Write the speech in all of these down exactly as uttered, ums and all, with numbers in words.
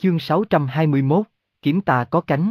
Chương sáu trăm hai mươi mốt, kiếm ta có cánh.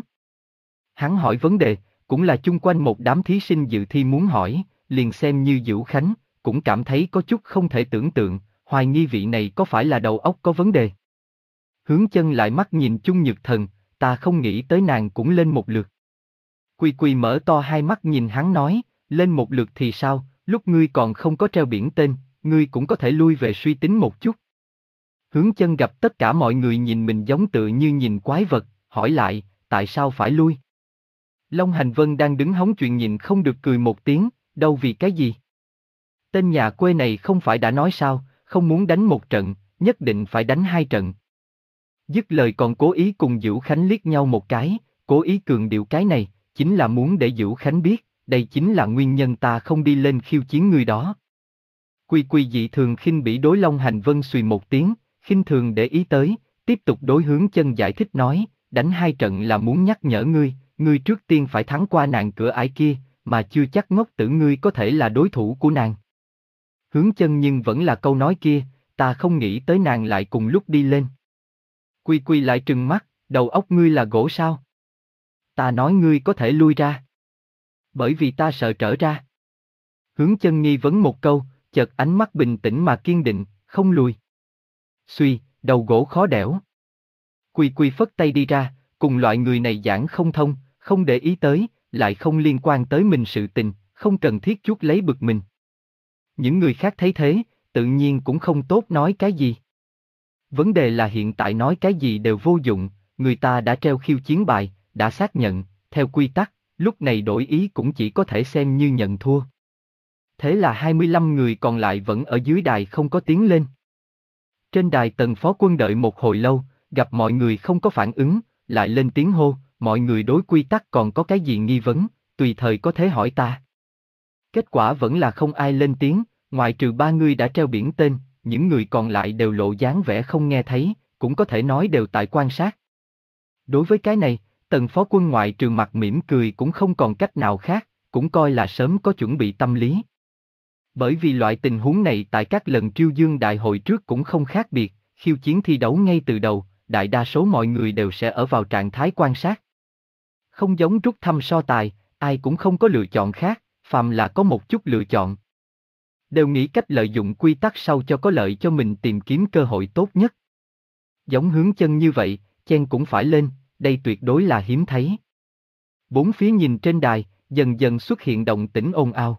Hắn hỏi vấn đề, cũng là chung quanh một đám thí sinh dự thi muốn hỏi, liền xem như Dữu Khánh, cũng cảm thấy có chút không thể tưởng tượng, hoài nghi vị này có phải là đầu óc có vấn đề. Hướng Chân lại mắt nhìn Chung Nhược Thần, ta không nghĩ tới nàng cũng lên một lượt. Quy Quy mở to hai mắt nhìn hắn nói, lên một lượt thì sao, lúc ngươi còn không có treo biển tên, ngươi cũng có thể lui về suy tính một chút. Hướng Chân gặp tất cả mọi người nhìn mình giống tự như nhìn quái vật, hỏi lại, tại sao phải lui? Long Hành Vân đang đứng hóng chuyện nhìn không được cười một tiếng, đâu vì cái gì? Tên nhà quê này không phải đã nói sao, không muốn đánh một trận, nhất định phải đánh hai trận. Dứt lời còn cố ý cùng Dữu Khánh liếc nhau một cái, cố ý cường điệu cái này, chính là muốn để Dữu Khánh biết, đây chính là nguyên nhân ta không đi lên khiêu chiến người đó. Quy Quy dị thường khinh bỉ đối Long Hành Vân xùy một tiếng, khinh thường để ý tới, tiếp tục đối Hướng Chân giải thích nói, đánh hai trận là muốn nhắc nhở ngươi, ngươi trước tiên phải thắng qua nàng cửa ải kia, mà chưa chắc ngốc tử ngươi có thể là đối thủ của nàng. Hướng Chân nhưng vẫn là câu nói kia, ta không nghĩ tới nàng lại cùng lúc đi lên. Quy Quy lại trừng mắt, đầu óc ngươi là gỗ sao? Ta nói ngươi có thể lui ra. Bởi vì ta sợ trở ra. Hướng Chân nghi vấn một câu, chợt ánh mắt bình tĩnh mà kiên định, không lùi. Suy, đầu gỗ khó đẽo. Quy Quy phất tay đi ra, cùng loại người này giảng không thông, không để ý tới, lại không liên quan tới mình sự tình, không cần thiết chuốc lấy bực mình. Những người khác thấy thế, tự nhiên cũng không tốt nói cái gì. Vấn đề là hiện tại nói cái gì đều vô dụng, người ta đã treo khiêu chiến bài, đã xác nhận, theo quy tắc, lúc này đổi ý cũng chỉ có thể xem như nhận thua. Thế là hai mươi lăm người còn lại vẫn ở dưới đài không có tiến lên. Trên đài Tần Phó Quân đợi một hồi lâu, gặp mọi người không có phản ứng, lại lên tiếng hô, mọi người đối quy tắc còn có cái gì nghi vấn, tùy thời có thể hỏi ta. Kết quả vẫn là không ai lên tiếng, ngoại trừ ba người đã treo biển tên, những người còn lại đều lộ dáng vẻ không nghe thấy, cũng có thể nói đều tại quan sát. Đối với cái này, Tần Phó Quân ngoại trừ mặt mỉm cười cũng không còn cách nào khác, cũng coi là sớm có chuẩn bị tâm lý. Bởi vì loại tình huống này tại các lần Triêu Dương Đại hội trước cũng không khác biệt, khiêu chiến thi đấu ngay từ đầu, đại đa số mọi người đều sẽ ở vào trạng thái quan sát. Không giống rút thăm so tài, ai cũng không có lựa chọn khác, phàm là có một chút lựa chọn. Đều nghĩ cách lợi dụng quy tắc sau cho có lợi cho mình tìm kiếm cơ hội tốt nhất. Giống Hướng Chân như vậy, chen cũng phải lên, đây tuyệt đối là hiếm thấy. Bốn phía nhìn trên đài, dần dần xuất hiện động tĩnh ồn ào.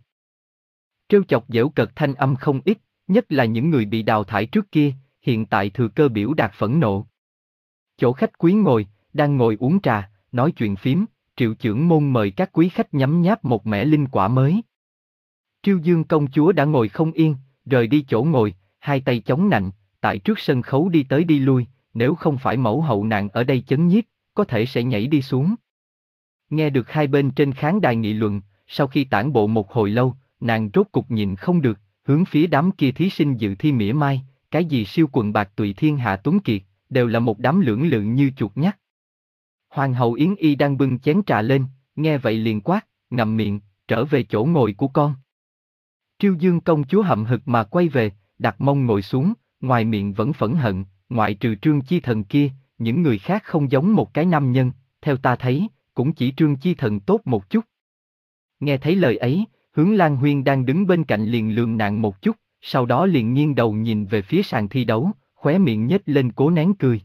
Trêu chọc giễu cợt thanh âm không ít, nhất là những người bị đào thải trước kia, hiện tại thừa cơ biểu đạt phẫn nộ. Chỗ khách quý ngồi, đang ngồi uống trà, nói chuyện phím, Triệu Chưởng Môn mời các quý khách nhấm nháp một mẻ linh quả mới. Triêu Dương công chúa đã ngồi không yên, rời đi chỗ ngồi, hai tay chống nạnh, tại trước sân khấu đi tới đi lui, nếu không phải mẫu hậu nàng ở đây chấn nhiếp, có thể sẽ nhảy đi xuống. Nghe được hai bên trên khán đài nghị luận, sau khi tản bộ một hồi lâu, nàng rốt cục nhịn không được, hướng phía đám kia thí sinh dự thi mỉa mai, cái gì siêu quần bạc tùy thiên hạ tuấn kiệt, đều là một đám lưỡng lự như chuột nhắt. Hoàng hậu Yến Y đang bưng chén trà lên, nghe vậy liền quát, ngậm miệng, trở về chỗ ngồi của con. Triêu Dương công chúa hậm hực mà quay về, đặt mông ngồi xuống, ngoài miệng vẫn phẫn hận, ngoại trừ Trương Chi Thần kia, những người khác không giống một cái nam nhân, theo ta thấy, cũng chỉ Trương Chi Thần tốt một chút. Nghe thấy lời ấy, Hướng Lan Huyên đang đứng bên cạnh liền lườm nàng một chút, sau đó liền nghiêng đầu nhìn về phía sàn thi đấu, khóe miệng nhếch lên cố nén cười.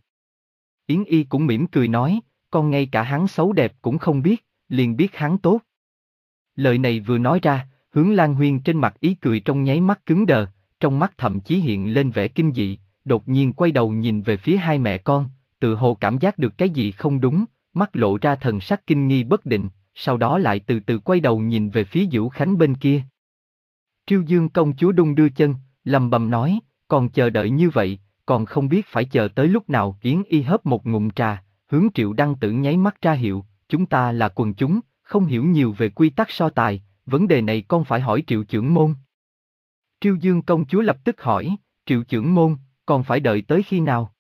Yến Y cũng mỉm cười nói, con ngay cả hắn xấu đẹp cũng không biết, liền biết hắn tốt. Lời này vừa nói ra, Hướng Lan Huyên trên mặt ý cười trong nháy mắt cứng đờ, trong mắt thậm chí hiện lên vẻ kinh dị, đột nhiên quay đầu nhìn về phía hai mẹ con, tự hồ cảm giác được cái gì không đúng, mắt lộ ra thần sắc kinh nghi bất định, sau đó lại từ từ quay đầu nhìn về phía Dữu Khánh bên kia. Triêu Dương công chúa đung đưa chân, lầm bầm nói, còn chờ đợi như vậy, còn không biết phải chờ tới lúc nào. Yến Y hớp một ngụm trà, hướng Triệu Đăng Tử nháy mắt ra hiệu, chúng ta là quần chúng, không hiểu nhiều về quy tắc so tài, vấn đề này con phải hỏi Triệu Chưởng Môn. Triêu Dương công chúa lập tức hỏi, Triệu Chưởng Môn, còn phải đợi tới khi nào?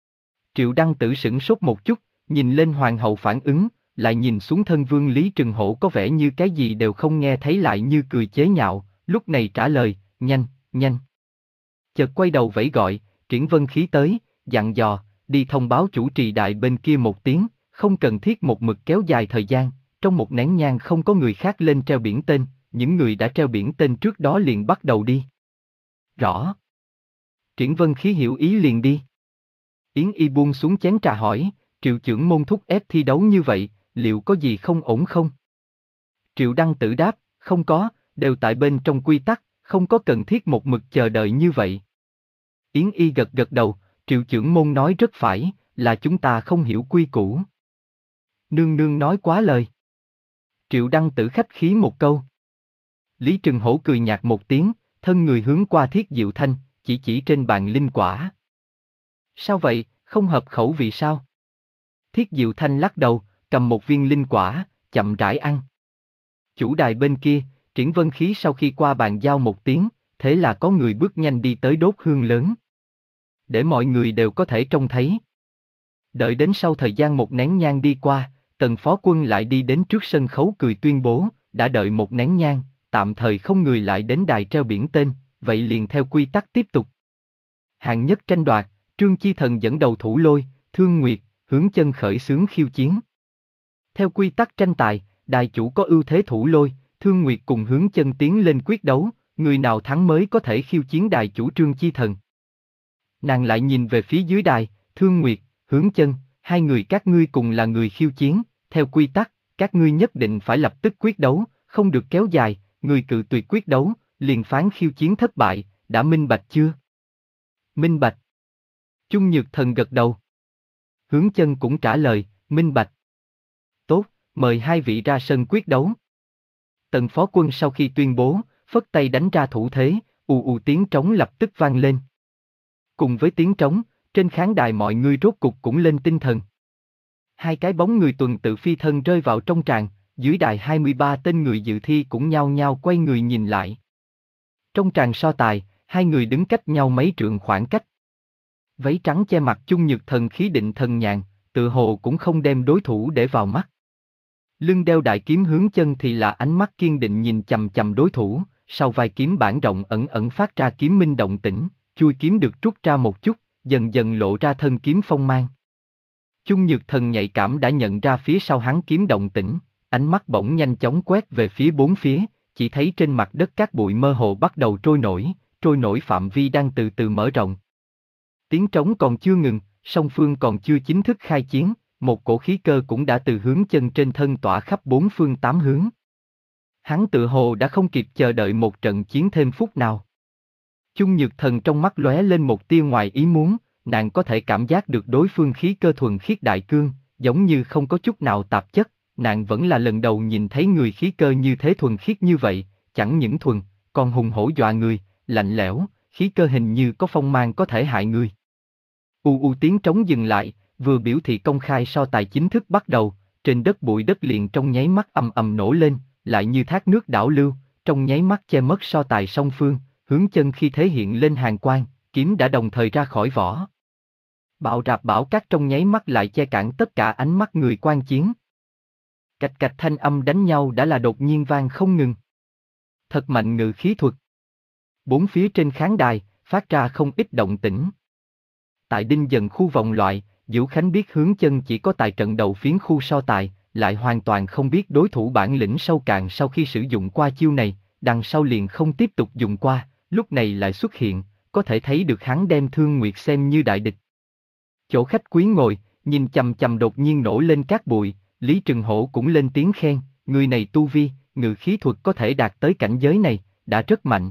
Triệu Đăng Tử sửng sốt một chút, nhìn lên hoàng hậu phản ứng, lại nhìn xuống thân vương Lý Trừng Hổ có vẻ như cái gì đều không nghe thấy, lại như cười chế nhạo, lúc này trả lời, nhanh, nhanh. Chợt quay đầu vẫy gọi, Triển Vân Khí tới, dặn dò, đi thông báo chủ trì đại bên kia một tiếng, không cần thiết một mực kéo dài thời gian, trong một nén nhang không có người khác lên treo biển tên, những người đã treo biển tên trước đó liền bắt đầu đi. Rõ. Triển Vân Khí hiểu ý liền đi. Yến Y buông xuống chén trà hỏi, Triệu trưởng môn thúc ép thi đấu như vậy, liệu có gì không ổn không? Triệu Đăng Tử đáp, không có, đều tại bên trong quy tắc, không có cần thiết một mực chờ đợi như vậy. Yến Y gật gật đầu, Triệu trưởng môn nói rất phải, là chúng ta không hiểu quy củ. Nương nương nói quá lời. Triệu Đăng Tử khách khí một câu. Lý Trừng Hổ cười nhạt một tiếng, thân người hướng qua Thiết Diệu Thanh, chỉ chỉ trên bàn linh quả. Sao vậy, không hợp khẩu vị sao? Thiết Diệu Thanh lắc đầu, cầm một viên linh quả, chậm rãi ăn. Chủ đài bên kia, Triển Vân Khí sau khi qua bàn giao một tiếng, thế là có người bước nhanh đi tới đốt hương lớn. Để mọi người đều có thể trông thấy. Đợi đến sau thời gian một nén nhang đi qua, Tần Phó Quân lại đi đến trước sân khấu cười tuyên bố, đã đợi một nén nhang, tạm thời không người lại đến đài treo biển tên, vậy liền theo quy tắc tiếp tục. Hạng nhất tranh đoạt, Trương Chi Thần dẫn đầu thủ lôi, Thương Nguyệt, Hướng Chân khởi xướng khiêu chiến. Theo quy tắc tranh tài, đài chủ có ưu thế thủ lôi, Thương Nguyệt cùng Hướng Chân tiến lên quyết đấu, người nào thắng mới có thể khiêu chiến đài chủ Trương Chi Thần. Nàng lại nhìn về phía dưới đài, Thương Nguyệt, Hướng Chân, hai người các ngươi cùng là người khiêu chiến, theo quy tắc, các ngươi nhất định phải lập tức quyết đấu, không được kéo dài, người cự tuyệt quyết đấu, liền phán khiêu chiến thất bại, đã minh bạch chưa? Minh bạch. Chung Nhược Thần gật đầu. Hướng Chân cũng trả lời, minh bạch. Tốt, mời hai vị ra sân quyết đấu. Tần Phó Quân sau khi tuyên bố, phất tay đánh ra thủ thế, ù ù tiếng trống lập tức vang lên. Cùng với tiếng trống, trên khán đài mọi người rốt cục cũng lên tinh thần. Hai cái bóng người tuần tự phi thân rơi vào trong tràng, dưới đài hai mươi ba tên người dự thi cũng nhao nhao quay người nhìn lại. Trong tràng so tài, hai người đứng cách nhau mấy trượng khoảng cách. Váy trắng che mặt Chung Nhược Thần khí định thần nhàn, tự hồ cũng không đem đối thủ để vào mắt. Lưng đeo đại kiếm Hướng Chân thì là ánh mắt kiên định nhìn chằm chằm đối thủ, sau vai kiếm bản rộng ẩn ẩn phát ra kiếm minh động tĩnh, chui kiếm được rút ra một chút, dần dần lộ ra thân kiếm phong mang. Chung Nhược Thần nhạy cảm đã nhận ra phía sau hắn kiếm động tĩnh, ánh mắt bỗng nhanh chóng quét về phía bốn phía, chỉ thấy trên mặt đất các bụi mơ hồ bắt đầu trôi nổi, trôi nổi phạm vi đang từ từ mở rộng. Tiếng trống còn chưa ngừng, song phương còn chưa chính thức khai chiến, một cổ khí cơ cũng đã từ Hướng Chân trên thân tỏa khắp bốn phương tám hướng. Hắn tự hồ đã không kịp chờ đợi một trận chiến thêm phút nào. Chung Nhược Thần trong mắt lóe lên một tia ngoài ý muốn, nàng có thể cảm giác được đối phương khí cơ thuần khiết đại cương, giống như không có chút nào tạp chất, nàng vẫn là lần đầu nhìn thấy người khí cơ như thế thuần khiết như vậy, chẳng những thuần, còn hùng hổ dọa người, lạnh lẽo, khí cơ hình như có phong mang có thể hại người. U u tiếng trống dừng lại, vừa biểu thị công khai so tài chính thức bắt đầu, trên đất bụi đất liền trong nháy mắt ầm ầm nổ lên, lại như thác nước đảo lưu, trong nháy mắt che mất so tài song phương, Hướng Chân khi thế hiện lên hàn quang, kiếm đã đồng thời ra khỏi vỏ. Bạo rạp bão cát trong nháy mắt lại che cản tất cả ánh mắt người quan chiến. Cạch cạch thanh âm đánh nhau đã là đột nhiên vang không ngừng. Thật mạnh ngự khí thuật. Bốn phía trên khán đài, phát ra không ít động tĩnh. Tại đinh dần khu vòng loại, Diễu Khánh biết Hướng Chân chỉ có tại trận đầu phiến khu so tài, lại hoàn toàn không biết đối thủ bản lĩnh sâu cạn sau khi sử dụng qua chiêu này, đằng sau liền không tiếp tục dùng qua, lúc này lại xuất hiện, có thể thấy được hắn đem Thương Nguyệt xem như đại địch. Chỗ khách quý ngồi, nhìn chằm chằm đột nhiên nổ lên cát bụi, Lý Trừng Hổ cũng lên tiếng khen, người này tu vi, ngự khí thuật có thể đạt tới cảnh giới này, đã rất mạnh.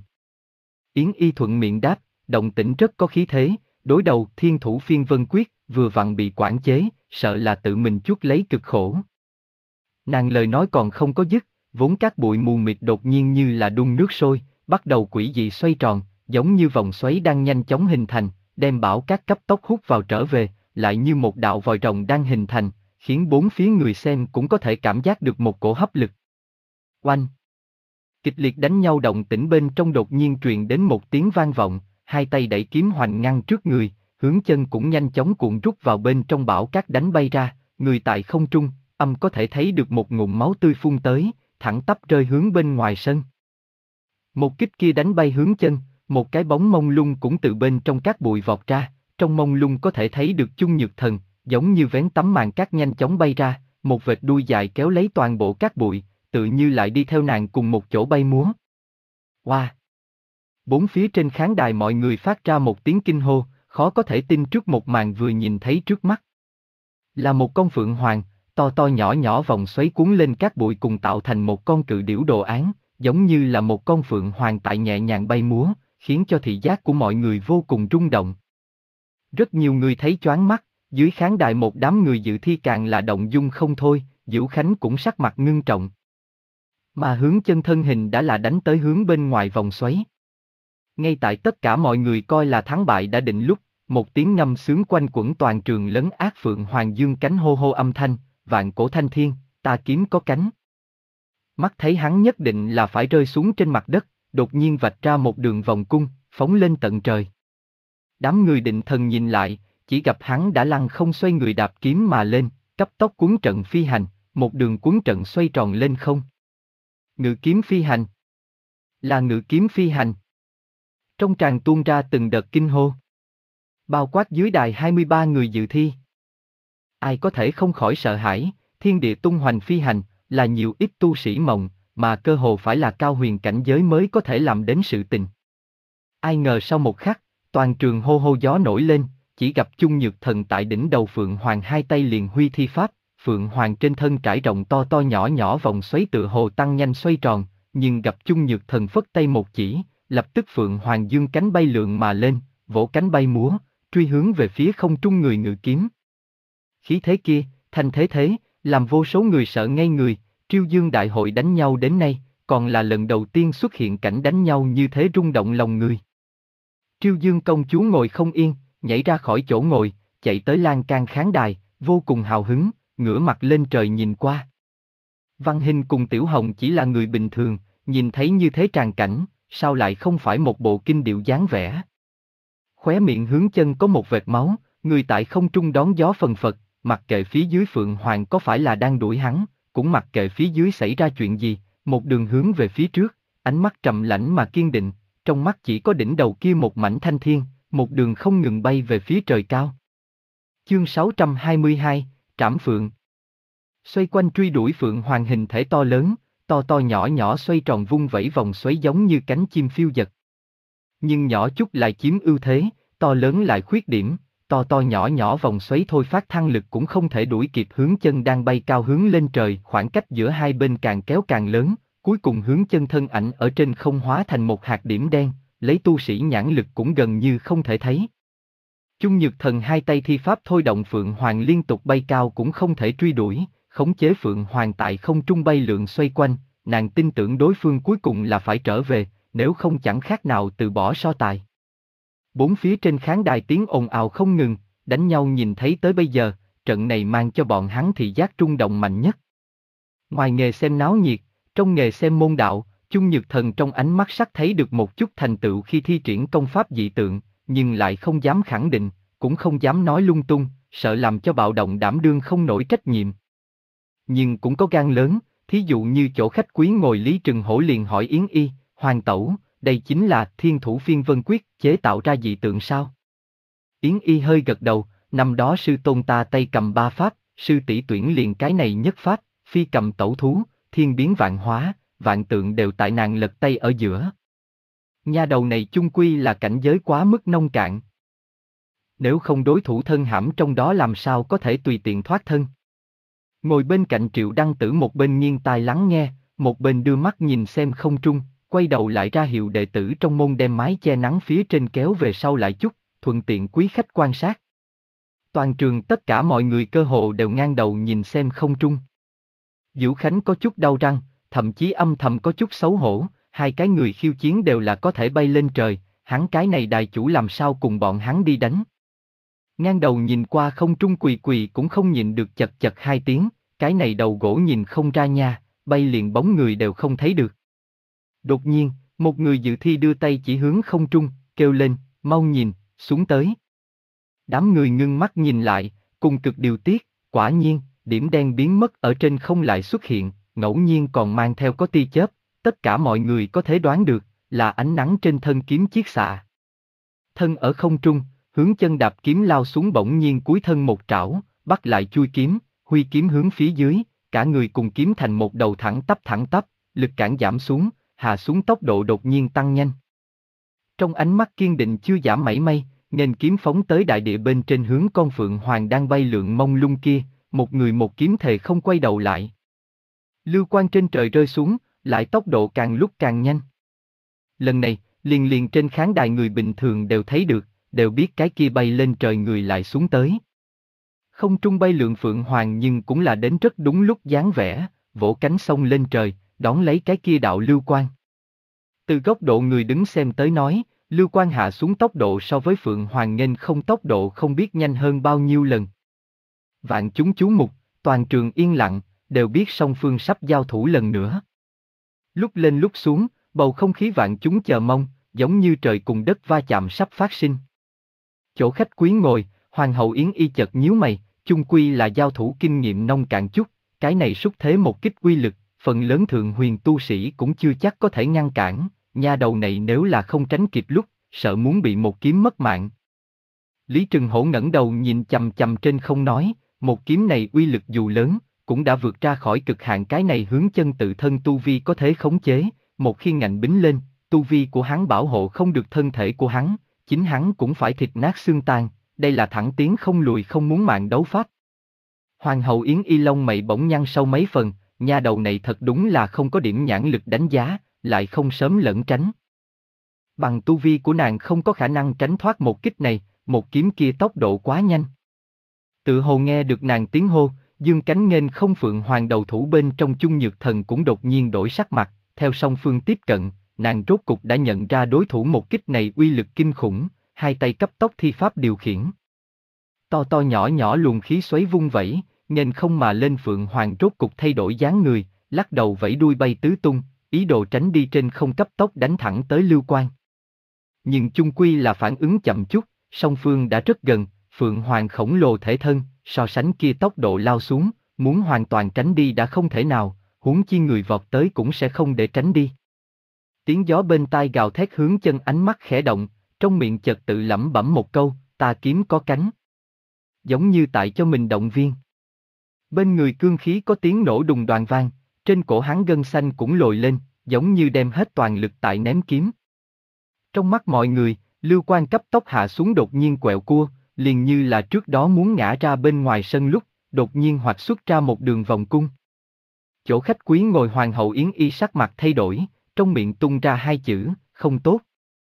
Yến Y thuận miệng đáp, động tĩnh rất có khí thế, đối đầu Thiên Thủ Phiên Vân Quyết, vừa vặn bị quản chế, sợ là tự mình chuốc lấy cực khổ. Nàng lời nói còn không có dứt, vốn cát bụi mù mịt đột nhiên như là đun nước sôi, bắt đầu quỷ dị xoay tròn, giống như vòng xoáy đang nhanh chóng hình thành, đem bão cát cấp tốc hút vào trở về, lại như một đạo vòi rồng đang hình thành, khiến bốn phía người xem cũng có thể cảm giác được một cổ hấp lực. Oanh! Kịch liệt đánh nhau động tĩnh bên trong đột nhiên truyền đến một tiếng vang vọng, hai tay đẩy kiếm hoành ngăn trước người, Hướng Chân cũng nhanh chóng cuộn rút vào bên trong bão cát đánh bay ra, người tại không trung, âm có thể thấy được một ngụm máu tươi phun tới, thẳng tắp rơi hướng bên ngoài sân. Một kích kia đánh bay Hướng Chân, một cái bóng mông lung cũng từ bên trong cát bụi vọt ra, trong mông lung có thể thấy được Chung Nhược Thần, giống như vén tấm màn cát nhanh chóng bay ra, một vệt đuôi dài kéo lấy toàn bộ cát bụi, tự như lại đi theo nàng cùng một chỗ bay múa. Wow! Bốn phía trên khán đài mọi người phát ra một tiếng kinh hô, khó có thể tin trước một màn vừa nhìn thấy trước mắt. Là một con phượng hoàng, to to nhỏ nhỏ vòng xoáy cuốn lên cát bụi cùng tạo thành một con cự điểu đồ án, giống như là một con phượng hoàng tại nhẹ nhàng bay múa, khiến cho thị giác của mọi người vô cùng rung động. Rất nhiều người thấy choáng mắt, dưới khán đài một đám người dự thi càng là động dung không thôi, Diễu Khánh cũng sắc mặt ngưng trọng. Mà hướng chân thân hình đã là đánh tới hướng bên ngoài vòng xoáy. Ngay tại tất cả mọi người coi là thắng bại đã định lúc, một tiếng ngâm sướng quanh quẩn toàn trường lấn át phượng hoàng dương cánh hô hô âm thanh, vạn cổ thanh thiên, ta kiếm có cánh. Mắt thấy hắn nhất định là phải rơi xuống trên mặt đất, đột nhiên vạch ra một đường vòng cung, phóng lên tận trời. Đám người định thần nhìn lại, chỉ gặp hắn đã lăng không xoay người đạp kiếm mà lên, cấp tốc cuốn trận phi hành, một đường cuốn trận xoay tròn lên không. Ngự kiếm phi hành. Là ngự kiếm phi hành. Trong tràng tuôn ra từng đợt kinh hô. Bao quát dưới đài hai mươi ba người dự thi. Ai có thể không khỏi sợ hãi, thiên địa tung hoành phi hành, là nhiều ít tu sĩ mộng, mà cơ hồ phải là cao huyền cảnh giới mới có thể làm đến sự tình. Ai ngờ sau một khắc, toàn trường hô hô gió nổi lên, chỉ gặp Chung Nhược Thần tại đỉnh đầu Phượng Hoàng hai tay liền huy thi pháp, Phượng Hoàng trên thân trải rộng to to nhỏ nhỏ vòng xoáy tựa hồ tăng nhanh xoay tròn, nhưng gặp Chung Nhược Thần phất tay một chỉ, lập tức Phượng Hoàng dương cánh bay lượn mà lên, vỗ cánh bay múa, truy hướng về phía không trung người ngự kiếm. Khí thế kia, thanh thế thế, làm vô số người sợ ngây người, Triêu Dương đại hội đánh nhau đến nay, còn là lần đầu tiên xuất hiện cảnh đánh nhau như thế rung động lòng người. Triêu Dương công chúa ngồi không yên, nhảy ra khỏi chỗ ngồi, chạy tới lan can khán đài, vô cùng hào hứng, ngửa mặt lên trời nhìn qua. Văn Hinh cùng Tiểu Hồng chỉ là người bình thường, nhìn thấy như thế tràng cảnh, sao lại không phải một bộ kinh điệu dáng vẻ. Khóe miệng Hướng Chân có một vệt máu, người tại không trung đón gió phần phật, mặc kệ phía dưới Phượng Hoàng có phải là đang đuổi hắn, cũng mặc kệ phía dưới xảy ra chuyện gì, một đường hướng về phía trước, ánh mắt trầm lãnh mà kiên định, trong mắt chỉ có đỉnh đầu kia một mảnh thanh thiên, một đường không ngừng bay về phía trời cao. Chương sáu trăm hai mươi hai, Trảm Phượng. Xoay quanh truy đuổi Phượng Hoàng hình thể to lớn, to to nhỏ nhỏ xoay tròn vung vẩy vòng xoáy giống như cánh chim phiêu dật. Nhưng nhỏ chút lại chiếm ưu thế, to lớn lại khuyết điểm, to to nhỏ nhỏ vòng xoáy thôi phát thăng lực cũng không thể đuổi kịp Hướng Chân đang bay cao hướng lên trời, khoảng cách giữa hai bên càng kéo càng lớn, cuối cùng Hướng Chân thân ảnh ở trên không hóa thành một hạt điểm đen, lấy tu sĩ nhãn lực cũng gần như không thể thấy. Chung Nhược Thần hai tay thi pháp thôi động Phượng Hoàng liên tục bay cao cũng không thể truy đuổi, khống chế Phượng Hoàng tại không trung bay lượn xoay quanh, nàng tin tưởng đối phương cuối cùng là phải trở về, nếu không chẳng khác nào từ bỏ so tài. Bốn phía trên khán đài tiếng ồn ào không ngừng, đánh nhau nhìn thấy tới bây giờ, trận này mang cho bọn hắn thị giác rung động mạnh nhất. Ngoài nghề xem náo nhiệt, trong nghề xem môn đạo, Chung Nhược Thần trong ánh mắt sắc thấy được một chút thành tựu khi thi triển công pháp dị tượng, nhưng lại không dám khẳng định, cũng không dám nói lung tung, sợ làm cho bạo động đảm đương không nổi trách nhiệm. Nhưng cũng có gan lớn, thí dụ như chỗ khách quý ngồi Lý Trừng Hổ liền hỏi Yến Y, Hoàng tẩu, đây chính là Thiên Thủ Phiên Vân Quyết chế tạo ra dị tượng sao? Yến Y hơi gật đầu, năm đó sư tôn ta tay cầm ba pháp, sư tỷ tuyển liền cái này nhất pháp, phi cầm tẩu thú, thiên biến vạn hóa, vạn tượng đều tại nàng lật tay ở giữa. Nha đầu này chung quy là cảnh giới quá mức nông cạn. Nếu không đối thủ thân hãm trong đó làm sao có thể tùy tiện thoát thân. Ngồi bên cạnh Triệu Đăng Tử một bên nghiêng tai lắng nghe, một bên đưa mắt nhìn xem không trung, quay đầu lại ra hiệu đệ tử trong môn đem mái che nắng phía trên kéo về sau lại chút, thuận tiện quý khách quan sát. Toàn trường tất cả mọi người cơ hồ đều ngang đầu nhìn xem không trung. Diễu Khánh có chút đau răng, thậm chí âm thầm có chút xấu hổ, hai cái người khiêu chiến đều là có thể bay lên trời, hắn cái này đài chủ làm sao cùng bọn hắn đi đánh. Ngang đầu nhìn qua không trung quỳ quỳ cũng không nhìn được chật chật hai tiếng, cái này đầu gỗ nhìn không ra nha, bay liền bóng người đều không thấy được. Đột nhiên, một người dự thi đưa tay chỉ hướng không trung, kêu lên, mau nhìn, xuống tới. Đám người ngưng mắt nhìn lại, cùng cực điều tiết, quả nhiên, điểm đen biến mất ở trên không lại xuất hiện, ngẫu nhiên còn mang theo có tia chớp, tất cả mọi người có thể đoán được, là ánh nắng trên thân kiếm chiết xạ. Thân ở không trung, hướng chân đạp kiếm lao xuống bỗng nhiên cúi thân một trảo, bắt lại chui kiếm, huy kiếm hướng phía dưới, cả người cùng kiếm thành một đầu thẳng tắp thẳng tắp, lực cản giảm xuống, hạ xuống tốc độ đột nhiên tăng nhanh. Trong ánh mắt kiên định chưa giảm mảy may, nên kiếm phóng tới đại địa bên trên hướng con phượng hoàng đang bay lượn mông lung kia, một người một kiếm thề không quay đầu lại. Lưu quang trên trời rơi xuống, lại tốc độ càng lúc càng nhanh. Lần này, liền liền trên khán đài người bình thường đều thấy được, đều biết cái kia bay lên trời người lại xuống tới. Không trung bay lượn phượng hoàng nhưng cũng là đến rất đúng lúc dáng vẻ, vỗ cánh xông lên trời, đón lấy cái kia đạo lưu quang. Từ góc độ người đứng xem tới nói, lưu quang hạ xuống tốc độ so với phượng hoàng nghênh không tốc độ không biết nhanh hơn bao nhiêu lần. Vạn chúng chú mục, toàn trường yên lặng, đều biết song phương sắp giao thủ lần nữa. Lúc lên lúc xuống, bầu không khí vạn chúng chờ mong, giống như trời cùng đất va chạm sắp phát sinh. Chỗ khách quý ngồi, Hoàng hậu Yến Y chợt nhíu mày, chung quy là giao thủ kinh nghiệm nông cạn chút, cái này xúc thế một kích uy lực, phần lớn thượng huyền tu sĩ cũng chưa chắc có thể ngăn cản, nha đầu này nếu là không tránh kịp lúc, sợ muốn bị một kiếm mất mạng. Lý Trừng Hổ ngẩng đầu nhìn chằm chằm trên không nói, một kiếm này uy lực dù lớn, cũng đã vượt ra khỏi cực hạn cái này hướng chân tự thân tu vi có thể khống chế, một khi ngạnh bính lên, tu vi của hắn bảo hộ không được thân thể của hắn, chính hắn cũng phải thịt nát xương tan, đây là thẳng tiến không lùi không muốn mạng đấu pháp. Hoàng hậu Yến Y lông mày bỗng nhăn sâu mấy phần, nha đầu này thật đúng là không có điểm nhãn lực đánh giá, lại không sớm lẫn tránh. Bằng tu vi của nàng không có khả năng tránh thoát một kích này, một kiếm kia tốc độ quá nhanh. Tự hồ nghe được nàng tiếng hô, dương cánh nghênh không phượng hoàng đầu thủ bên trong Chung Nhược Thần cũng đột nhiên đổi sắc mặt, theo song phương tiếp cận, nàng rốt cục đã nhận ra đối thủ một kích này uy lực kinh khủng, hai tay cấp tốc thi pháp điều khiển. To to nhỏ nhỏ luồng khí xoáy vung vẩy, nghênh không mà lên phượng hoàng rốt cục thay đổi dáng người, lắc đầu vẫy đuôi bay tứ tung, ý đồ tránh đi trên không cấp tốc đánh thẳng tới lưu quang. Nhưng chung quy là phản ứng chậm chút, song phương đã rất gần, phượng hoàng khổng lồ thể thân, so sánh kia tốc độ lao xuống, muốn hoàn toàn tránh đi đã không thể nào, huống chi người vọt tới cũng sẽ không để tránh đi. Tiếng gió bên tai gào thét hướng chân ánh mắt khẽ động, trong miệng chợt tự lẩm bẩm một câu, ta kiếm có cánh. Giống như tại cho mình động viên. Bên người cương khí có tiếng nổ đùng đoàn vang, trên cổ hắn gân xanh cũng lồi lên, giống như đem hết toàn lực tại ném kiếm. Trong mắt mọi người, lưu quang cấp tốc hạ xuống đột nhiên quẹo cua, liền như là trước đó muốn ngã ra bên ngoài sân lúc, đột nhiên hoạch xuất ra một đường vòng cung. Chỗ khách quý ngồi Hoàng hậu Yến Y sắc mặt thay đổi, trong miệng tung ra hai chữ, không tốt.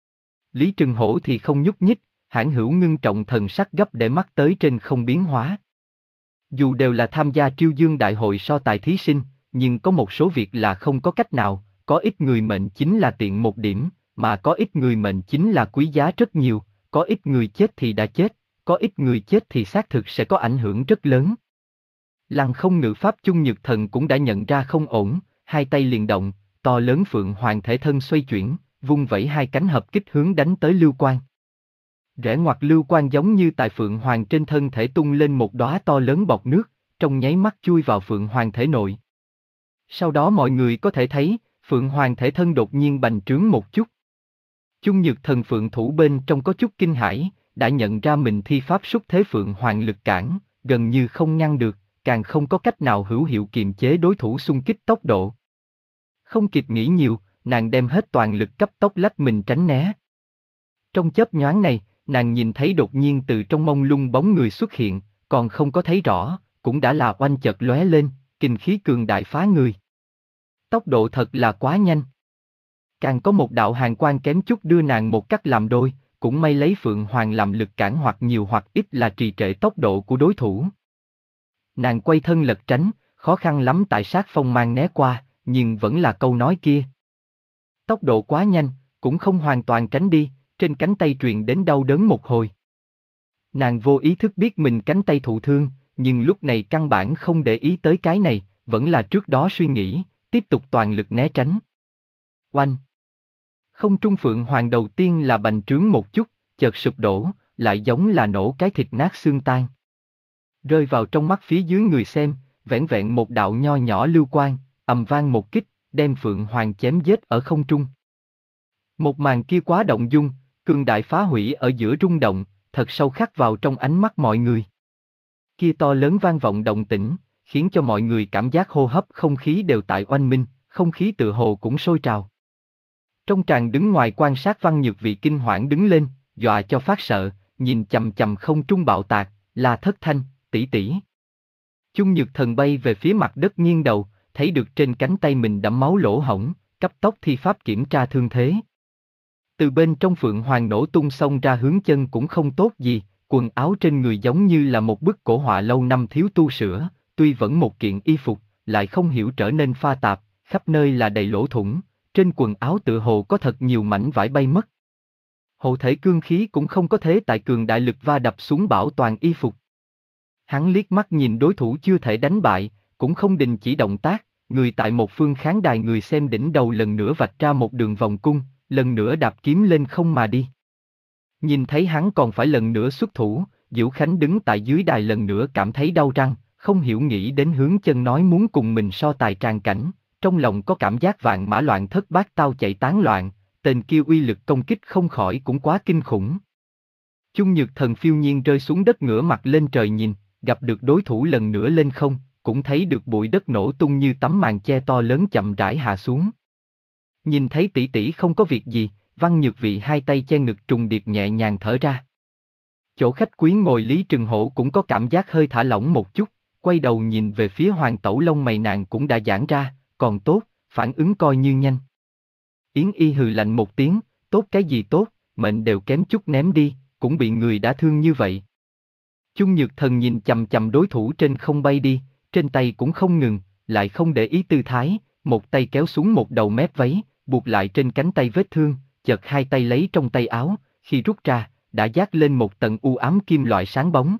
Lý Trừng Hổ thì không nhúc nhích, hãn hữu ngưng trọng thần sắc gấp để mắt tới trên không biến hóa. Dù đều là tham gia Triêu Dương Đại hội so tài thí sinh, nhưng có một số việc là không có cách nào, có ít người mệnh chính là tiện một điểm, mà có ít người mệnh chính là quý giá rất nhiều, có ít người chết thì đã chết, có ít người chết thì xác thực sẽ có ảnh hưởng rất lớn. Lăng không ngự pháp Chung Nhược Thần cũng đã nhận ra không ổn, hai tay liền động, to lớn phượng hoàng thể thân xoay chuyển, vung vẩy hai cánh hợp kích hướng đánh tới lưu quang. Rẽ ngoặt lưu quang giống như tại phượng hoàng trên thân thể tung lên một đóa to lớn bọt nước, trong nháy mắt chui vào phượng hoàng thể nội. Sau đó mọi người có thể thấy, phượng hoàng thể thân đột nhiên bành trướng một chút. Chung Nhược Thần phượng thủ bên trong có chút kinh hãi, đã nhận ra mình thi pháp xúc thế phượng hoàng lực cản, gần như không ngăn được, càng không có cách nào hữu hiệu kiềm chế đối thủ xung kích tốc độ. Không kịp nghĩ nhiều, nàng đem hết toàn lực cấp tốc lách mình tránh né. Trong chớp nhoáng này, nàng nhìn thấy đột nhiên từ trong mông lung bóng người xuất hiện, còn không có thấy rõ, cũng đã là oanh chợt lóe lên, kinh khí cường đại phá người. Tốc độ thật là quá nhanh. Càng có một đạo hàn quang kém chút đưa nàng một cắt làm đôi, cũng may lấy phượng hoàng làm lực cản hoặc nhiều hoặc ít là trì trệ tốc độ của đối thủ. Nàng quay thân lật tránh, khó khăn lắm tại sát phong mang né qua, nhưng vẫn là câu nói kia. Tốc độ quá nhanh, cũng không hoàn toàn tránh đi, trên cánh tay truyền đến đau đớn một hồi. Nàng vô ý thức biết mình cánh tay thụ thương, nhưng lúc này căn bản không để ý tới cái này, vẫn là trước đó suy nghĩ, tiếp tục toàn lực né tránh. Oanh! Không trung phượng hoàng đầu tiên là bành trướng một chút, chợt sụp đổ, lại giống là nổ cái thịt nát xương tan. Rơi vào trong mắt phía dưới người xem, vẻn vẹn một đạo nho nhỏ lưu quang, ầm vang một kích, đem phượng hoàng chém giết ở không trung. Một màn kia quá động dung, cường đại phá hủy ở giữa rung động, thật sâu khắc vào trong ánh mắt mọi người. Kia to lớn vang vọng động tĩnh, khiến cho mọi người cảm giác hô hấp không khí đều tại oanh minh, không khí tựa hồ cũng sôi trào. Trong tràng đứng ngoài quan sát Văn Nhược Vị kinh hoảng đứng lên, dọa cho phát sợ, nhìn chầm chầm không trung bạo tạc, là Thất Thanh, tỷ tỷ. Chung Nhược Thần bay về phía mặt đất nghiêng đầu, thấy được trên cánh tay mình đẫm máu lỗ hổng, cấp tốc thi pháp kiểm tra thương thế. Từ bên trong Phượng Hoàng nổ tung xông ra hướng chân cũng không tốt gì, quần áo trên người giống như là một bức cổ họa lâu năm thiếu tu sửa, tuy vẫn một kiện y phục, lại không hiểu trở nên pha tạp, khắp nơi là đầy lỗ thủng, trên quần áo tựa hồ có thật nhiều mảnh vải bay mất. Hộ thể cương khí cũng không có thế tại cường đại lực va đập xuống bảo toàn y phục. Hắn liếc mắt nhìn đối thủ chưa thể đánh bại, cũng không đình chỉ động tác, người tại một phương khán đài người xem đỉnh đầu lần nữa vạch ra một đường vòng cung, lần nữa đạp kiếm lên không mà đi. Nhìn thấy hắn còn phải lần nữa xuất thủ, Diệu Khánh đứng tại dưới đài lần nữa cảm thấy đau răng, không hiểu nghĩ đến Hướng Chân nói muốn cùng mình so tài tràng cảnh, trong lòng có cảm giác vạn mã loạn thất bát tao chạy tán loạn, tên kia uy lực công kích không khỏi cũng quá kinh khủng. Chung Nhược Thần phiêu nhiên rơi xuống đất ngửa mặt lên trời nhìn, gặp được đối thủ lần nữa lên không, cũng thấy được bụi đất nổ tung như tấm màn che to lớn chậm rãi hạ xuống. Nhìn thấy tỷ tỷ không có việc gì, Văn Nhược Vị hai tay che ngực trùng điệp nhẹ nhàng thở ra. Chỗ khách quý ngồi Lý Trừng Hổ cũng có cảm giác hơi thả lỏng một chút, quay đầu nhìn về phía Hoàng Tẩu lông mày nàng cũng đã giãn ra, còn tốt, phản ứng coi như nhanh. Yến Y hừ lạnh một tiếng, tốt cái gì tốt, mệnh đều kém chút ném đi, cũng bị người đã thương như vậy. Chung Nhược Thần nhìn chầm chầm đối thủ trên không bay đi, trên tay cũng không ngừng, lại không để ý tư thái, một tay kéo xuống một đầu mép váy, buộc lại trên cánh tay vết thương, chợt hai tay lấy trong tay áo, khi rút ra, đã dát lên một tầng u ám kim loại sáng bóng.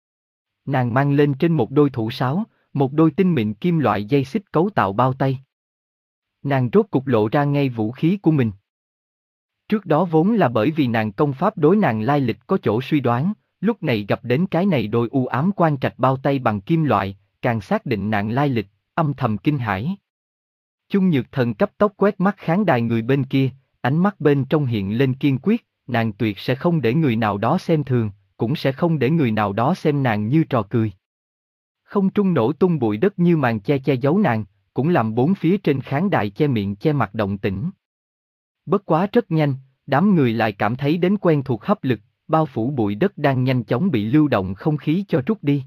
Nàng mang lên trên một đôi thủ sáo, một đôi tinh mịn kim loại dây xích cấu tạo bao tay. Nàng rốt cục lộ ra ngay vũ khí của mình. Trước đó vốn là bởi vì nàng công pháp đối nàng lai lịch có chỗ suy đoán, lúc này gặp đến cái này đôi u ám quan trạch bao tay bằng kim loại, càng xác định nàng lai lịch, âm thầm kinh hãi. Chung Nhược Thần cấp tốc quét mắt khán đài người bên kia, ánh mắt bên trong hiện lên kiên quyết, nàng tuyệt sẽ không để người nào đó xem thường, cũng sẽ không để người nào đó xem nàng như trò cười. Không trung nổ tung bụi đất như màn che che giấu nàng, cũng làm bốn phía trên khán đài che miệng che mặt động tĩnh. Bất quá rất nhanh, đám người lại cảm thấy đến quen thuộc hấp lực, bao phủ bụi đất đang nhanh chóng bị lưu động không khí cho trút đi.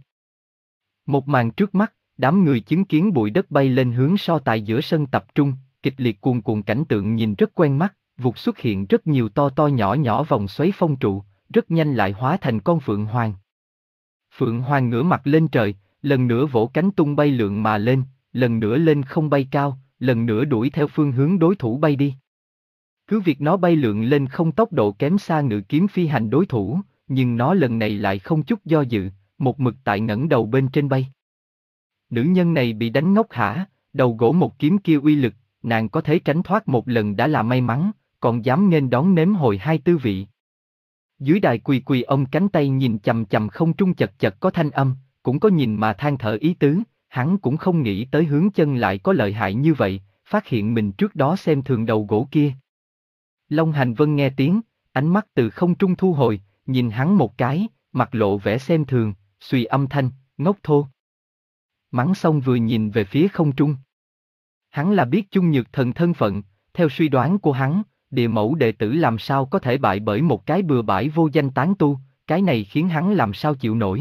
Một màn trước mắt, đám người chứng kiến bụi đất bay lên hướng so tài giữa sân tập trung, kịch liệt cuồn cuộn cảnh tượng nhìn rất quen mắt, vụt xuất hiện rất nhiều to to nhỏ nhỏ vòng xoáy phong trụ, rất nhanh lại hóa thành con Phượng Hoàng. Phượng Hoàng ngửa mặt lên trời, lần nữa vỗ cánh tung bay lượn mà lên, lần nữa lên không bay cao, lần nữa đuổi theo phương hướng đối thủ bay đi. Cứ việc nó bay lượn lên không tốc độ kém xa ngự kiếm phi hành đối thủ, nhưng nó lần này lại không chút do dự, một mực tại ngẩng đầu bên trên bay. Nữ nhân này bị đánh ngốc hả, đầu gỗ một kiếm kia uy lực, nàng có thể tránh thoát một lần đã là may mắn, còn dám nghênh đón nếm hồi hai tư vị. Dưới đài quỳ quỳ ông cánh tay nhìn chầm chầm không trung chật chật có thanh âm, cũng có nhìn mà than thở ý tứ, hắn cũng không nghĩ tới Hướng Chân lại có lợi hại như vậy, phát hiện mình trước đó xem thường đầu gỗ kia. Long Hành Vân nghe tiếng, ánh mắt từ không trung thu hồi, nhìn hắn một cái, mặt lộ vẻ xem thường, suy âm thanh, ngốc thô. Mắng xong vừa nhìn về phía không trung. Hắn là biết Chung Nhược Thần thân phận, theo suy đoán của hắn, địa mẫu đệ tử làm sao có thể bại bởi một cái bừa bãi vô danh tán tu, cái này khiến hắn làm sao chịu nổi.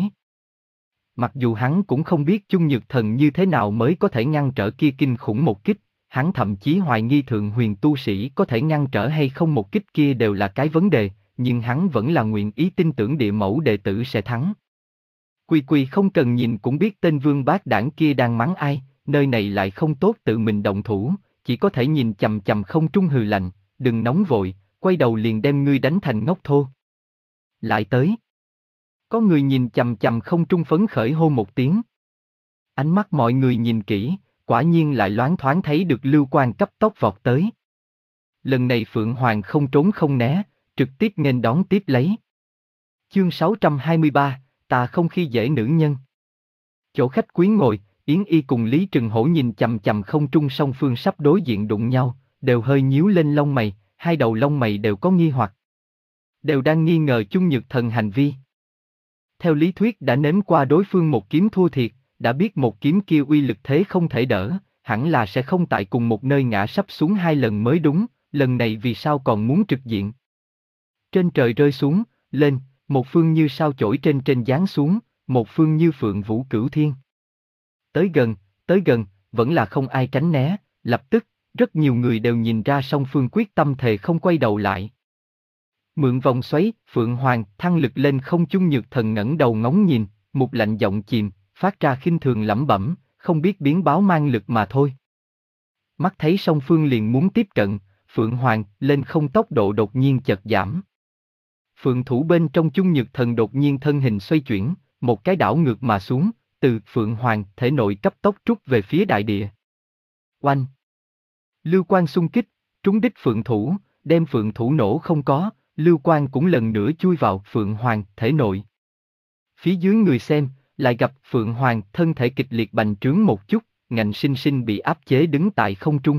Mặc dù hắn cũng không biết Chung Nhược Thần như thế nào mới có thể ngăn trở kia kinh khủng một kích, hắn thậm chí hoài nghi thượng huyền tu sĩ có thể ngăn trở hay không một kích kia đều là cái vấn đề, nhưng hắn vẫn là nguyện ý tin tưởng địa mẫu đệ tử sẽ thắng. Quỳ quỳ không cần nhìn cũng biết tên vương bát đảng kia đang mắng ai, nơi này lại không tốt tự mình động thủ, chỉ có thể nhìn chầm chầm không trung hừ lạnh, đừng nóng vội, quay đầu liền đem ngươi đánh thành ngốc thô. Lại tới. Có người nhìn chầm chầm không trung phấn khởi hô một tiếng. Ánh mắt mọi người nhìn kỹ, quả nhiên lại loáng thoáng thấy được lưu quang cấp tốc vọt tới. Lần này Phượng Hoàng không trốn không né, trực tiếp nghênh đón tiếp lấy. Chương sáu trăm hai mươi ba, ta không khi dễ nữ nhân. Chỗ khách quý ngồi, Yến Y cùng Lý Trừng Hổ nhìn chầm chầm không trung song phương sắp đối diện đụng nhau, đều hơi nhíu lên lông mày, hai đầu lông mày đều có nghi hoặc. đều đang nghi ngờ Chung Nhược Thần hành vi. Theo lý thuyết đã nếm qua đối phương một kiếm thua thiệt, đã biết một kiếm kia uy lực thế không thể đỡ, hẳn là sẽ không tại cùng một nơi ngã sắp xuống hai lần mới đúng, lần này vì sao còn muốn trực diện. Trên trời rơi xuống, lên, một phương như sao chổi trên trên giáng xuống, một phương như phượng vũ cửu thiên. Tới gần, tới gần, vẫn là không ai tránh né, lập tức, rất nhiều người đều nhìn ra song phương quyết tâm thề không quay đầu lại. Mượn vòng xoáy, Phượng Hoàng thăng lực lên không. Chung Nhược Thần ngẩng đầu ngóng nhìn, một lạnh giọng chìm, phát ra khinh thường lẩm bẩm, không biết biến báo mang lực mà thôi. Mắt thấy song phương liền muốn tiếp cận, Phượng Hoàng lên không tốc độ đột nhiên chợt giảm. Phượng thủ bên trong Chung Nhược Thần đột nhiên thân hình xoay chuyển, một cái đảo ngược mà xuống, từ Phượng Hoàng thể nội cấp tốc trút về phía đại địa. Oanh! Lưu quang xung kích, trúng đích Phượng thủ, đem Phượng thủ nổ không có, lưu quang cũng lần nữa chui vào Phượng Hoàng thể nội. Phía dưới người xem, lại gặp Phượng Hoàng thân thể kịch liệt bành trướng một chút, ngạnh sinh sinh bị áp chế đứng tại không trung.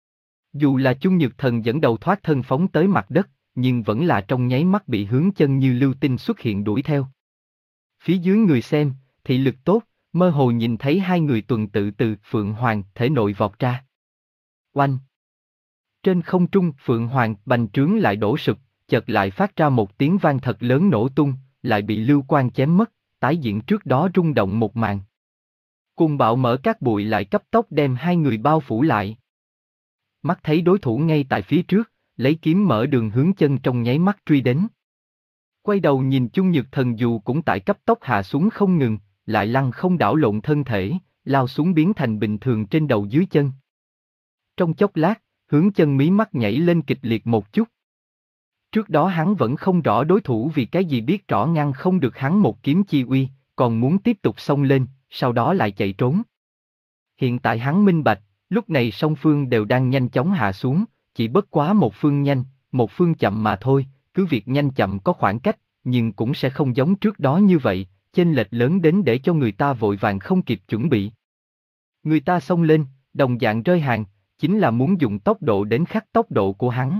Dù là Chung Nhược Thần dẫn đầu thoát thân phóng tới mặt đất, nhưng vẫn là trong nháy mắt bị hướng chân như lưu tinh xuất hiện đuổi theo. Phía dưới người xem, thị lực tốt, mơ hồ nhìn thấy hai người tuần tự từ Phượng Hoàng thể nội vọt ra. Oanh! Trên không trung Phượng Hoàng bành trướng lại đổ sụp, chợt lại phát ra một tiếng vang thật lớn nổ tung, lại bị lưu quang chém mất, tái diễn trước đó rung động một màn. Cùng bạo mở các bụi lại cấp tốc đem hai người bao phủ lại. Mắt thấy đối thủ ngay tại phía trước, lấy kiếm mở đường hướng chân trong nháy mắt truy đến. Quay đầu nhìn Chung Nhược Thần dù cũng tại cấp tốc hạ xuống không ngừng, lại lăn không đảo lộn thân thể, lao xuống biến thành bình thường trên đầu dưới chân. Trong chốc lát, hướng chân mí mắt nhảy lên kịch liệt một chút. Trước đó hắn vẫn không rõ đối thủ vì cái gì biết rõ ngăn không được hắn một kiếm chi uy, còn muốn tiếp tục xông lên, sau đó lại chạy trốn. Hiện tại hắn minh bạch, lúc này song phương đều đang nhanh chóng hạ xuống, chỉ bất quá một phương nhanh, một phương chậm mà thôi, cứ việc nhanh chậm có khoảng cách, nhưng cũng sẽ không giống trước đó như vậy, chênh lệch lớn đến để cho người ta vội vàng không kịp chuẩn bị. Người ta xông lên, đồng dạng rơi hàng, chính là muốn dùng tốc độ đến khắc tốc độ của hắn.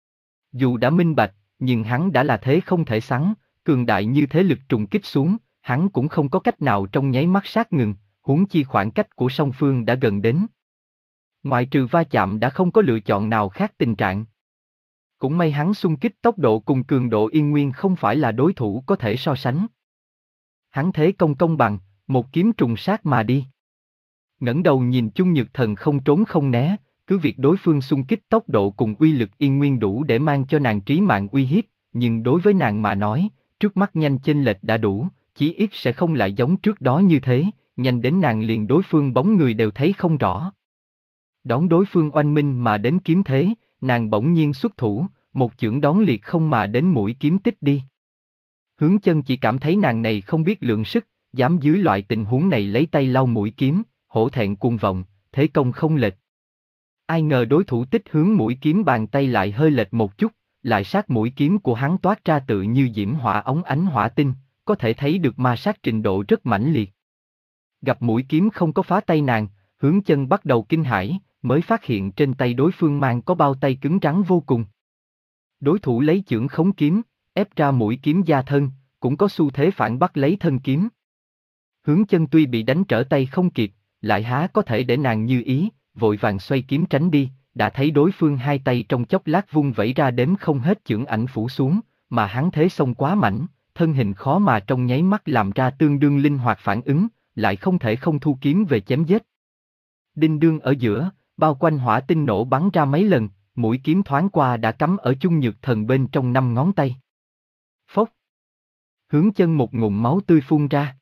Dù đã minh bạch, nhưng hắn đã là thế không thể sắn, cường đại như thế lực trùng kích xuống, hắn cũng không có cách nào trong nháy mắt sát ngừng, huống chi khoảng cách của song phương đã gần đến. Ngoại trừ va chạm đã không có lựa chọn nào khác tình trạng. Cũng may hắn xung kích tốc độ cùng cường độ Yên Nguyên không phải là đối thủ có thể so sánh. Hắn thế công công bằng, một kiếm trùng sát mà đi. Ngẩng đầu nhìn Chung Nhược Thần không trốn không né, cứ việc đối phương xung kích tốc độ cùng uy lực Yên Nguyên đủ để mang cho nàng trí mạng uy hiếp, nhưng đối với nàng mà nói, trước mắt nhanh chênh lệch đã đủ, chí ít sẽ không lại giống trước đó như thế, nhanh đến nàng liền đối phương bóng người đều thấy không rõ. Đón đối phương oanh minh mà đến kiếm thế, nàng bỗng nhiên xuất thủ, một chưởng đón liệt không mà đến mũi kiếm tích đi. Hướng chân chỉ cảm thấy nàng này không biết lượng sức, dám dưới loại tình huống này lấy tay lau mũi kiếm, hổ thẹn cuồng vọng, thế công không lệch. Ai ngờ đối thủ tích hướng mũi kiếm bàn tay lại hơi lệch một chút, lại sát mũi kiếm của hắn toát ra tự như diễm hỏa óng ánh hỏa tinh, có thể thấy được ma sát trình độ rất mãnh liệt. Gặp mũi kiếm không có phá tay nàng, hướng chân bắt đầu kinh hãi, mới phát hiện trên tay đối phương mang có bao tay cứng rắn vô cùng. Đối thủ lấy chưởng khống kiếm, ép ra mũi kiếm gia thân, cũng có xu thế phản bắt lấy thân kiếm. Hướng chân tuy bị đánh trở tay không kịp, lại há có thể để nàng như ý, vội vàng xoay kiếm tránh đi, đã thấy đối phương hai tay trong chốc lát vung vẩy ra đếm không hết chưởng ảnh phủ xuống, mà hắn thế xông quá mạnh, thân hình khó mà trong nháy mắt làm ra tương đương linh hoạt phản ứng, lại không thể không thu kiếm về chém giết. Đinh đương ở giữa, bao quanh hỏa tinh nổ bắn ra mấy lần, mũi kiếm thoáng qua đã cắm ở Chung Nhược Thần bên trong năm ngón tay. Phốc! Hướng chân một ngụm máu tươi phun ra.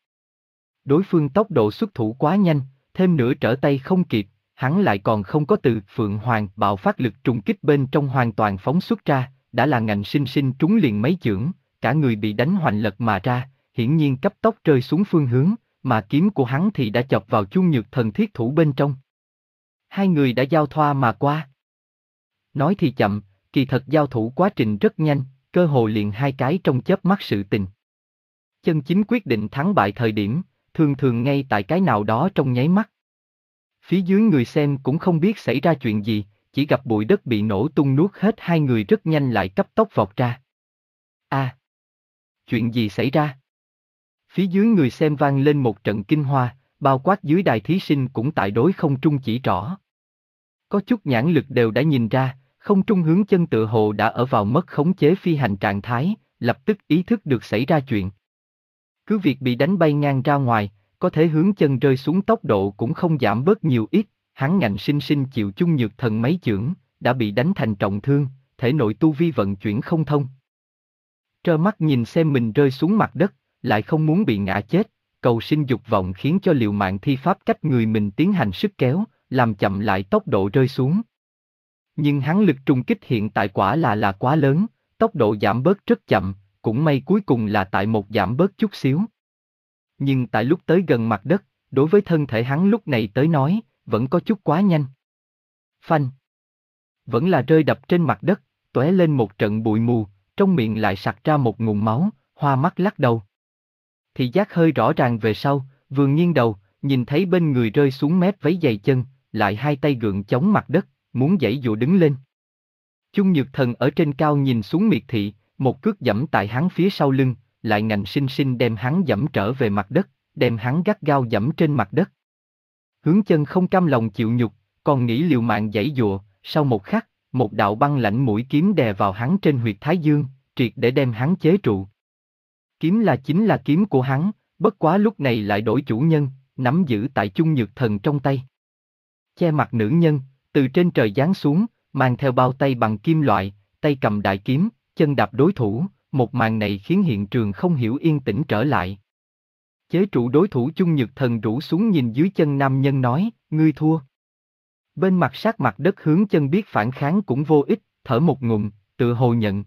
Đối phương tốc độ xuất thủ quá nhanh, thêm nữa trở tay không kịp, hắn lại còn không có từ Phượng Hoàng bạo phát lực trùng kích bên trong hoàn toàn phóng xuất ra, đã là ngạnh sinh sinh trúng liền mấy chưởng, cả người bị đánh hoành lật mà ra, hiển nhiên cấp tốc rơi xuống phương hướng, mà kiếm của hắn thì đã chọc vào Chung Nhược Thần thiết thủ bên trong. Hai người đã giao thoa mà qua. Nói thì chậm, kỳ thật giao thủ quá trình rất nhanh, cơ hồ liền hai cái trong chớp mắt sự tình. Chân chính quyết định thắng bại thời điểm, thường thường ngay tại cái nào đó trong nháy mắt. Phía dưới người xem cũng không biết xảy ra chuyện gì, chỉ gặp bụi đất bị nổ tung nuốt hết hai người rất nhanh lại cấp tốc vọt ra. À! Chuyện gì xảy ra? Phía dưới người xem vang lên một trận kinh hoa, bao quát dưới đài thí sinh cũng tại đối không trung chỉ trỏ. Có chút nhãn lực đều đã nhìn ra, không trung hướng chân tựa hồ đã ở vào mất khống chế phi hành trạng thái, lập tức ý thức được xảy ra chuyện. Cứ việc bị đánh bay ngang ra ngoài, có thể hướng chân rơi xuống tốc độ cũng không giảm bớt nhiều ít, hắn ngạnh sinh sinh chịu chung nhược thần mấy chưởng, đã bị đánh thành trọng thương, thể nội tu vi vận chuyển không thông. Trơ mắt nhìn xem mình rơi xuống mặt đất, lại không muốn bị ngã chết, cầu sinh dục vọng khiến cho liều mạng thi pháp cách người mình tiến hành sức kéo, làm chậm lại tốc độ rơi xuống. Nhưng hắn lực trùng kích hiện tại quả là là quá lớn, tốc độ giảm bớt rất chậm, cũng may cuối cùng là tại một giảm bớt chút xíu. Nhưng tại lúc tới gần mặt đất, đối với thân thể hắn lúc này tới nói, vẫn có chút quá nhanh. Phanh! Vẫn là rơi đập trên mặt đất, tóe lên một trận bụi mù, trong miệng lại sặc ra một ngụm máu, hoa mắt lắc đầu. Thị giác hơi rõ ràng về sau, vừa nghiêng đầu, nhìn thấy bên người rơi xuống mép váy giày chân, lại hai tay gượng chống mặt đất, muốn giãy dụa đứng lên. Chung Nhược Thần ở trên cao nhìn xuống miệt thị, một cước giẫm tại hắn phía sau lưng, lại ngạnh sinh sinh đem hắn giẫm trở về mặt đất, đem hắn gắt gao giẫm trên mặt đất. Hướng chân không cam lòng chịu nhục, còn nghĩ liều mạng giãy dụa, sau một khắc, một đạo băng lãnh mũi kiếm đè vào hắn trên huyệt thái dương, triệt để đem hắn chế trụ. Kiếm là chính là kiếm của hắn, bất quá lúc này lại đổi chủ nhân, nắm giữ tại Chung Nhược Thần trong tay. Che mặt nữ nhân, từ trên trời giáng xuống, mang theo bao tay bằng kim loại, tay cầm đại kiếm, chân đạp đối thủ, một màn này khiến hiện trường không hiểu yên tĩnh trở lại. Chế trụ đối thủ Chung Nhược Thần rũ xuống nhìn dưới chân nam nhân nói, ngươi thua. Bên mặt sát mặt đất hướng chân biết phản kháng cũng vô ích, thở một ngụm, tự hồ nhận.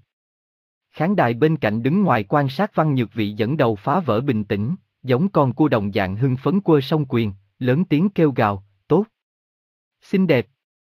Khán đài bên cạnh đứng ngoài quan sát Văn Nhược Vị dẫn đầu phá vỡ bình tĩnh, giống con cua đồng dạng hưng phấn quơ song quyền, lớn tiếng kêu gào, tốt. Xinh đẹp.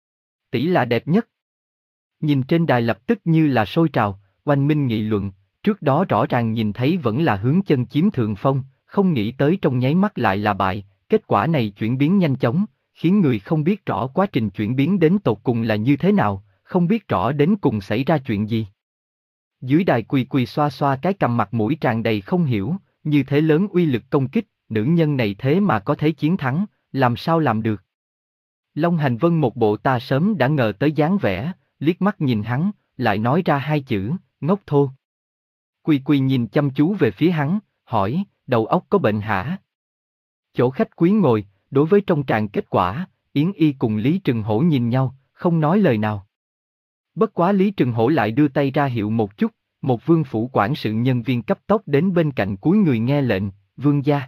Tỷ là đẹp nhất. Nhìn trên đài lập tức như là sôi trào, oanh minh nghị luận, trước đó rõ ràng nhìn thấy vẫn là hướng chân chiếm thượng phong, không nghĩ tới trong nháy mắt lại là bại, kết quả này chuyển biến nhanh chóng, khiến người không biết rõ quá trình chuyển biến đến tột cùng là như thế nào, không biết rõ đến cùng xảy ra chuyện gì. Dưới đài quỳ quỳ xoa xoa cái cầm mặt mũi tràn đầy không hiểu, như thế lớn uy lực công kích, nữ nhân này thế mà có thể chiến thắng, làm sao làm được. Long Hành Vân một bộ ta sớm đã ngờ tới dáng vẻ, liếc mắt nhìn hắn, lại nói ra hai chữ, ngốc thô. Quỳ quỳ nhìn chăm chú về phía hắn, hỏi, đầu óc có bệnh hả? Chỗ khách quý ngồi, đối với trong tràng kết quả, Yến Y cùng Lý Trừng Hổ nhìn nhau, không nói lời nào. Bất quá Lý Trừng Hổ lại đưa tay ra hiệu một chút, một vương phủ quản sự nhân viên cấp tốc đến bên cạnh cúi người nghe lệnh, vương gia.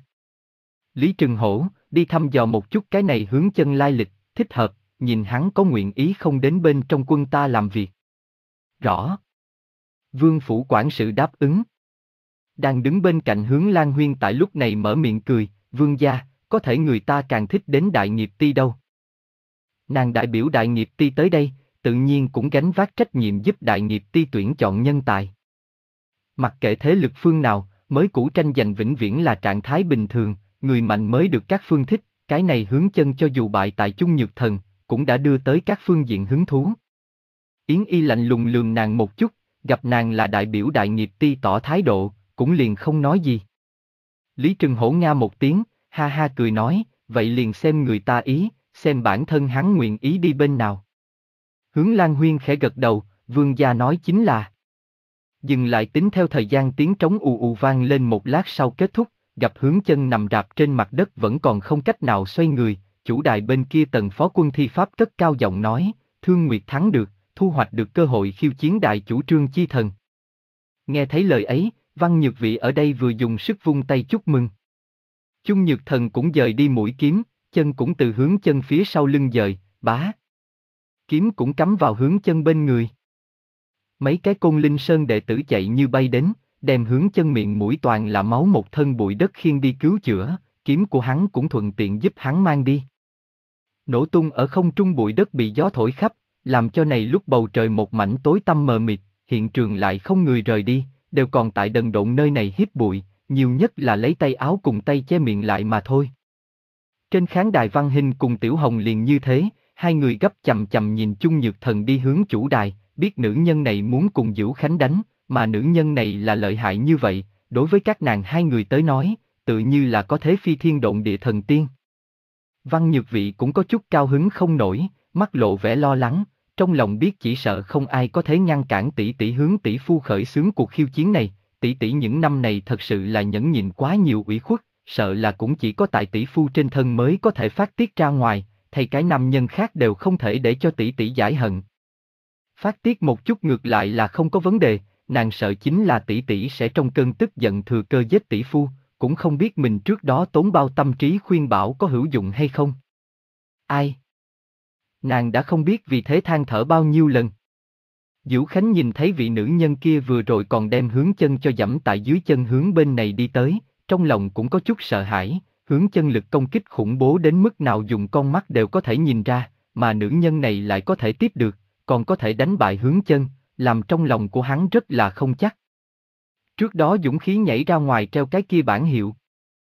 Lý Trừng Hổ, đi thăm dò một chút cái này hướng chân lai lịch, thích hợp, nhìn hắn có nguyện ý không đến bên trong quân ta làm việc. Rõ. Vương phủ quản sự đáp ứng. Đang đứng bên cạnh hướng Lan Huyên tại lúc này mở miệng cười, vương gia, có thể người ta càng thích đến đại nghiệp ti đâu. Nàng đại biểu đại nghiệp ti tới đây, tự nhiên cũng gánh vác trách nhiệm giúp đại nghiệp ti tuyển chọn nhân tài. Mặc kệ thế lực phương nào, mới cũ tranh giành vĩnh viễn là trạng thái bình thường, người mạnh mới được các phương thích, cái này hướng chân cho dù bại tại Chung Nhược Thần, cũng đã đưa tới các phương diện hứng thú. Yến Y lạnh lùng lườm nàng một chút, gặp nàng là đại biểu đại nghiệp ti tỏ thái độ, cũng liền không nói gì. Lý Trừng Hổ nga một tiếng, ha ha cười nói, vậy liền xem người ta ý, xem bản thân hắn nguyện ý đi bên nào. Hướng Lan Huyên khẽ gật đầu, vương gia nói chính là. Dừng lại tính theo thời gian tiếng trống ù ù vang lên một lát sau kết thúc, gặp hướng chân nằm rạp trên mặt đất vẫn còn không cách nào xoay người, chủ đài bên kia tần phó quân thi pháp cất cao giọng nói, Thương Nguyệt thắng được, thu hoạch được cơ hội khiêu chiến đại chủ Trương Chi Thần. Nghe thấy lời ấy, Văn Nhược Vị ở đây vừa dùng sức vung tay chúc mừng. Chung Nhược Thần cũng dời đi mũi kiếm, chân cũng từ hướng chân phía sau lưng dời, bá. Kiếm cũng cắm vào hướng chân bên người. Mấy cái Côn Linh Sơn đệ tử chạy như bay đến, đem hướng chân miệng mũi toàn là máu một thân bụi đất khiêng đi cứu chữa, kiếm của hắn cũng thuận tiện giúp hắn mang đi. Nổ tung ở không trung bụi đất bị gió thổi khắp, làm cho này lúc bầu trời một mảnh tối tăm mờ mịt, hiện trường lại không người rời đi, đều còn tại đần độn nơi này hít bụi, nhiều nhất là lấy tay áo cùng tay che miệng lại mà thôi. Trên khán đài Văn Hình cùng Tiểu Hồng liền như thế, hai người gấp chầm chầm nhìn Chung Nhược Thần đi hướng chủ đài, biết nữ nhân này muốn cùng Dữu Khánh đánh, mà nữ nhân này là lợi hại như vậy, đối với các nàng hai người tới nói, tự như là có thế phi thiên độn địa thần tiên. Văn Nhược Vị cũng có chút cao hứng không nổi, mắt lộ vẻ lo lắng, trong lòng biết chỉ sợ không ai có thể ngăn cản tỷ tỷ hướng tỷ phu khởi xướng cuộc khiêu chiến này, tỷ tỷ những năm này thật sự là nhẫn nhịn quá nhiều ủy khuất, sợ là cũng chỉ có tại tỷ phu trên thân mới có thể phát tiết ra ngoài, thay cái nam nhân khác đều không thể để cho tỷ tỷ giải hận. Phát tiết một chút ngược lại là không có vấn đề, nàng sợ chính là tỷ tỷ sẽ trong cơn tức giận thừa cơ giết tỷ phu, cũng không biết mình trước đó tốn bao tâm trí khuyên bảo có hữu dụng hay không. Ai? Nàng đã không biết vì thế than thở bao nhiêu lần. Vũ Khánh nhìn thấy vị nữ nhân kia vừa rồi còn đem hướng chân cho dẫm tại dưới chân hướng bên này đi tới, trong lòng cũng có chút sợ hãi, hướng chân lực công kích khủng bố đến mức nào dùng con mắt đều có thể nhìn ra, mà nữ nhân này lại có thể tiếp được, còn có thể đánh bại hướng chân, làm trong lòng của hắn rất là không chắc. Trước đó dũng khí nhảy ra ngoài treo cái kia bản hiệu.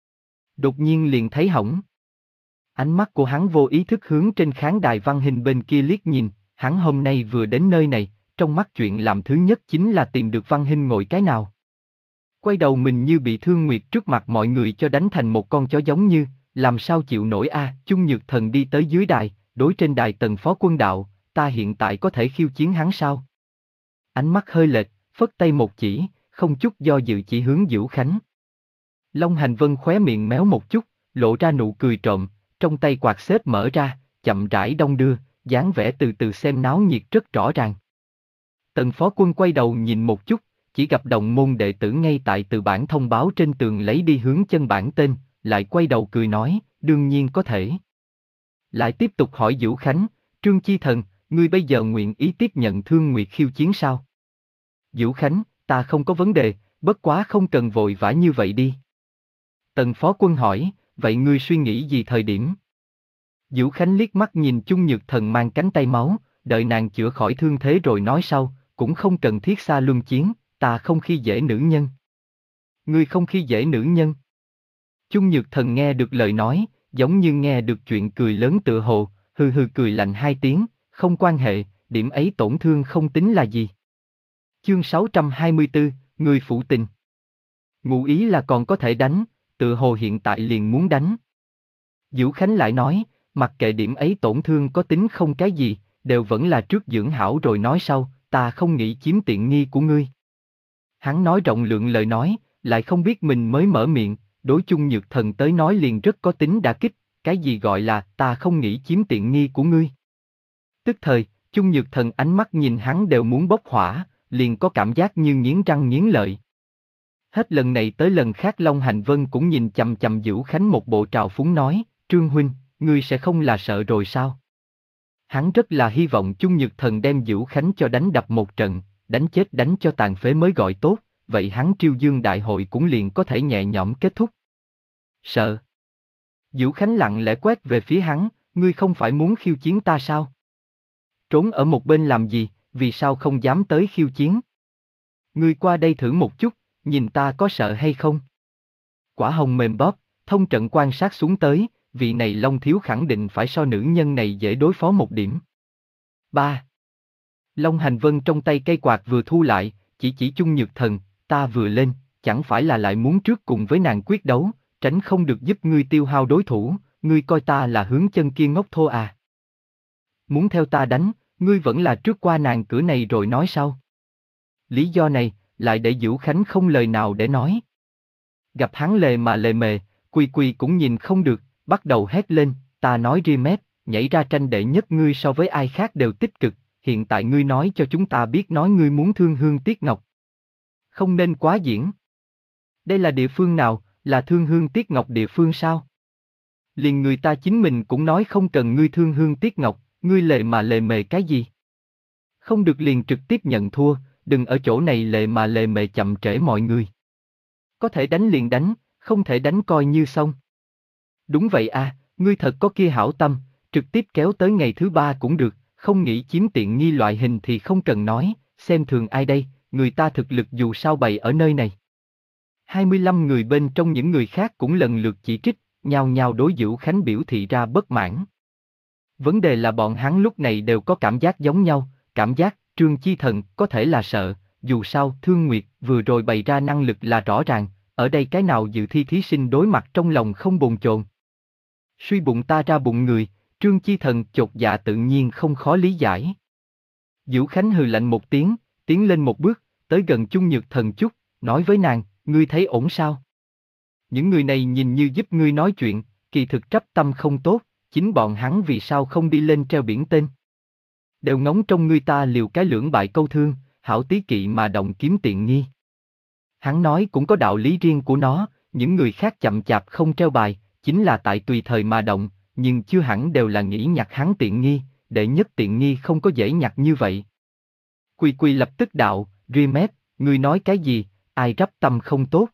Đột nhiên liền thấy hỏng. Ánh mắt của hắn vô ý thức hướng trên khán đài văn hình bên kia liếc nhìn, hắn hôm nay vừa đến nơi này, trong mắt chuyện làm thứ nhất chính là tìm được văn hình ngồi cái nào. Quay đầu mình như bị thương nguyệt trước mặt mọi người cho đánh thành một con chó giống như, làm sao chịu nổi a? Chung Nhược Thần đi tới dưới đài, đối trên đài Tần Phó Quân đạo, ta hiện tại có thể khiêu chiến hắn sao? Ánh mắt hơi lệch, phất tay một chỉ, không chút do dự chỉ hướng Vũ Khánh. Long Hành Vân khóe miệng méo một chút, lộ ra nụ cười trộm, trong tay quạt xếp mở ra, chậm rãi đong đưa, dáng vẻ từ từ xem náo nhiệt rất rõ ràng. Tần Phó Quân quay đầu nhìn một chút, chỉ gặp đồng môn đệ tử ngay tại từ bản thông báo trên tường lấy đi hướng chân bản tên, lại quay đầu cười nói, đương nhiên có thể. Lại tiếp tục hỏi Vũ Khánh, Trương Chi Thần, ngươi bây giờ nguyện ý tiếp nhận Thương Nguyệt khiêu chiến sao? Vũ Khánh, ta không có vấn đề, bất quá không cần vội vã như vậy đi. Tần Phó Quân hỏi, vậy ngươi suy nghĩ gì thời điểm? Vũ Khánh liếc mắt nhìn Chung Nhược Thần mang cánh tay máu, đợi nàng chữa khỏi thương thế rồi nói sau, cũng không cần thiết xa luân chiến, ta không khi dễ nữ nhân. Ngươi không khi dễ nữ nhân. Chung Nhược Thần nghe được lời nói, giống như nghe được chuyện cười lớn tựa hồ, hừ hừ cười lạnh hai tiếng, không quan hệ, điểm ấy tổn thương không tính là gì. Chương sáu trăm hai mươi tư, người phụ tình. Ngụ ý là còn có thể đánh, tựa hồ hiện tại liền muốn đánh. Vũ Khánh lại nói, mặc kệ điểm ấy tổn thương có tính không cái gì, đều vẫn là trước dưỡng hảo rồi nói sau, ta không nghĩ chiếm tiện nghi của ngươi. Hắn nói rộng lượng lời nói, lại không biết mình mới mở miệng, đối Chung Nhược Thần tới nói liền rất có tính đả kích, cái gì gọi là ta không nghĩ chiếm tiện nghi của ngươi. Tức thời, Chung Nhược Thần ánh mắt nhìn hắn đều muốn bốc hỏa, liền có cảm giác như nghiến răng nghiến lợi. Hết lần này tới lần khác Long Hành Vân cũng nhìn chằm chằm Vũ Khánh một bộ trào phúng nói, Trương huynh, ngươi sẽ không là sợ rồi sao? Hắn rất là hy vọng Chung Nhược Thần đem Vũ Khánh cho đánh đập một trận, đánh chết đánh cho tàn phế mới gọi tốt, vậy hắn Triêu Dương đại hội cũng liền có thể nhẹ nhõm kết thúc. Sợ? Vũ Khánh lặng lẽ quét về phía hắn, ngươi không phải muốn khiêu chiến ta sao? Trốn ở một bên làm gì, vì sao không dám tới khiêu chiến? Ngươi qua đây thử một chút, nhìn ta có sợ hay không? Quả hồng mềm bóp, thông trận quan sát xuống tới, vị này Long thiếu khẳng định phải so nữ nhân này dễ đối phó một điểm. ba. Long Hành Vân trong tay cây quạt vừa thu lại, chỉ chỉ Chung Nhược Thần, ta vừa lên, chẳng phải là lại muốn trước cùng với nàng quyết đấu, tránh không được giúp ngươi tiêu hao đối thủ, ngươi coi ta là hướng chân kia ngốc thô à? Muốn theo ta đánh, ngươi vẫn là trước qua nàng cửa này rồi nói sau. Lý do này, lại để Vũ Khánh không lời nào để nói. Gặp hắn lề mà lề mề, Quỳ Quỳ cũng nhìn không được, bắt đầu hét lên, ta nói ria mép, nhảy ra tranh đệ nhất ngươi so với ai khác đều tích cực, hiện tại ngươi nói cho chúng ta biết nói ngươi muốn thương Hương Tiết Ngọc. Không nên quá diễn. Đây là địa phương nào, là thương Hương Tiết Ngọc địa phương sao? Liền người ta chính mình cũng nói không cần ngươi thương Hương Tiết Ngọc, ngươi lề mà lề mề cái gì? Không được liền trực tiếp nhận thua, đừng ở chỗ này lề mà lề mề chậm trễ mọi người. Có thể đánh liền đánh, không thể đánh coi như xong. Đúng vậy à, ngươi thật có kia hảo tâm, trực tiếp kéo tới ngày thứ ba cũng được, không nghĩ chiếm tiện nghi loại hình thì không cần nói, xem thường ai đây, người ta thực lực dù sao bày ở nơi này. hai mươi lăm người bên trong những người khác cũng lần lượt chỉ trích, nhao nhao đối Vũ Khánh biểu thị ra bất mãn. Vấn đề là bọn hắn lúc này đều có cảm giác giống nhau, cảm giác Trương Chi Thần có thể là sợ, dù sao Thương Nguyệt vừa rồi bày ra năng lực là rõ ràng, ở đây cái nào dự thi thí sinh đối mặt trong lòng không bồn chồn. Suy bụng ta ra bụng người, Trương Chi Thần chột dạ tự nhiên không khó lý giải. Vũ Khánh hừ lạnh một tiếng, tiến lên một bước, tới gần Chung Nhược Thần chút, nói với nàng, ngươi thấy ổn sao? Những người này nhìn như giúp ngươi nói chuyện, kỳ thực trắp tâm không tốt, chính bọn hắn vì sao không đi lên treo biển tên? Đều ngóng trong ngươi ta liều cái lưỡng bại câu thương, hảo tí kỵ mà động kiếm tiện nghi. Hắn nói cũng có đạo lý riêng của nó, những người khác chậm chạp không treo bài, chính là tại tùy thời mà động, nhưng chưa hẳn đều là nghĩ nhặt hắn tiện nghi, đệ nhất tiện nghi không có dễ nhặt như vậy. Quy Quy lập tức đạo, ria mép, ngươi nói cái gì, ai rắp tâm không tốt.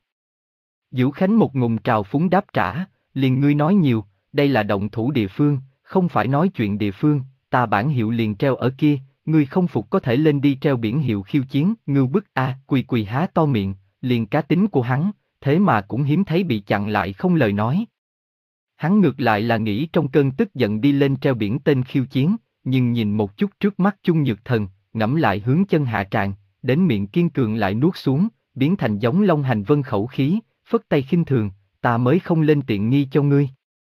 Vũ Khánh một ngụm trào phúng đáp trả, liền ngươi nói nhiều, đây là động thủ địa phương, không phải nói chuyện địa phương, ta bản hiệu liền treo ở kia, ngươi không phục có thể lên đi treo biển hiệu khiêu chiến, ngưu bức a, à, Quy Quy há to miệng, liền cá tính của hắn, thế mà cũng hiếm thấy bị chặn lại không lời nói. Hắn ngược lại là nghĩ trong cơn tức giận đi lên treo biển tên khiêu chiến, nhưng nhìn một chút trước mắt Chung Nhược Thần, ngẫm lại hướng chân hạ tràng, đến miệng kiên cường lại nuốt xuống, biến thành giống Long Hành Vân khẩu khí, phất tay khinh thường, ta mới không lên tiện nghi cho ngươi.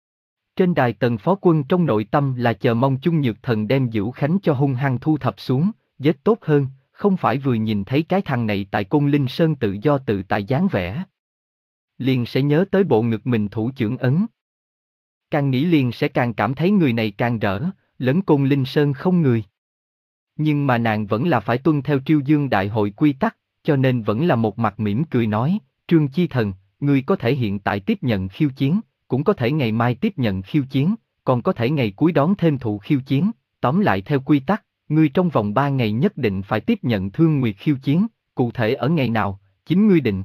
Trên đài Tần Phó Quân trong nội tâm là chờ mong Chung Nhược Thần đem Vũ Khánh cho hung hăng thu thập xuống, giết tốt hơn, không phải vừa nhìn thấy cái thằng này tại Côn Linh Sơn tự do tự tại dáng vẻ. Liền sẽ nhớ tới bộ ngực mình thủ trưởng ấn. Càng nghĩ liền sẽ càng cảm thấy người này càng rỡ, lẫn Côn Linh Sơn không người. Nhưng mà nàng vẫn là phải tuân theo Triêu Dương Đại hội quy tắc, cho nên vẫn là một mặt mỉm cười nói, Trương Chi Thần, ngươi có thể hiện tại tiếp nhận khiêu chiến, cũng có thể ngày mai tiếp nhận khiêu chiến, còn có thể ngày cuối đón thêm thụ khiêu chiến, tóm lại theo quy tắc, ngươi trong vòng ba ngày nhất định phải tiếp nhận Thương Nguyệt khiêu chiến, cụ thể ở ngày nào, chính ngươi định.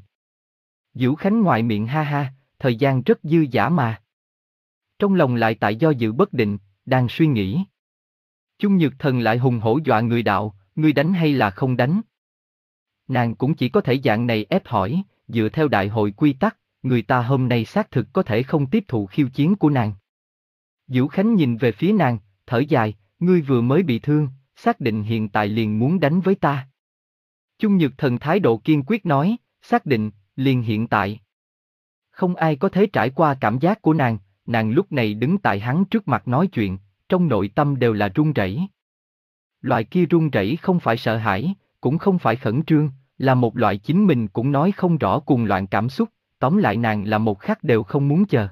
Vũ Khánh ngoài miệng ha ha, thời gian rất dư dả mà. Trong lòng lại tại do dự bất định, đang suy nghĩ. Chung Nhược Thần lại hùng hổ dọa người đạo, ngươi đánh hay là không đánh? Nàng cũng chỉ có thể dạng này ép hỏi, dựa theo đại hội quy tắc, người ta hôm nay xác thực có thể không tiếp thụ khiêu chiến của nàng. Vũ Khánh nhìn về phía nàng, thở dài, ngươi vừa mới bị thương, xác định hiện tại liền muốn đánh với ta. Chung Nhược Thần thái độ kiên quyết nói, xác định, liền hiện tại. Không ai có thể trải qua cảm giác của nàng, nàng lúc này đứng tại hắn trước mặt nói chuyện, trong nội tâm đều là run rẩy. Loại kia run rẩy không phải sợ hãi, cũng không phải khẩn trương, là một loại chính mình cũng nói không rõ cuồng loạn cảm xúc, tóm lại nàng là một khắc đều không muốn chờ.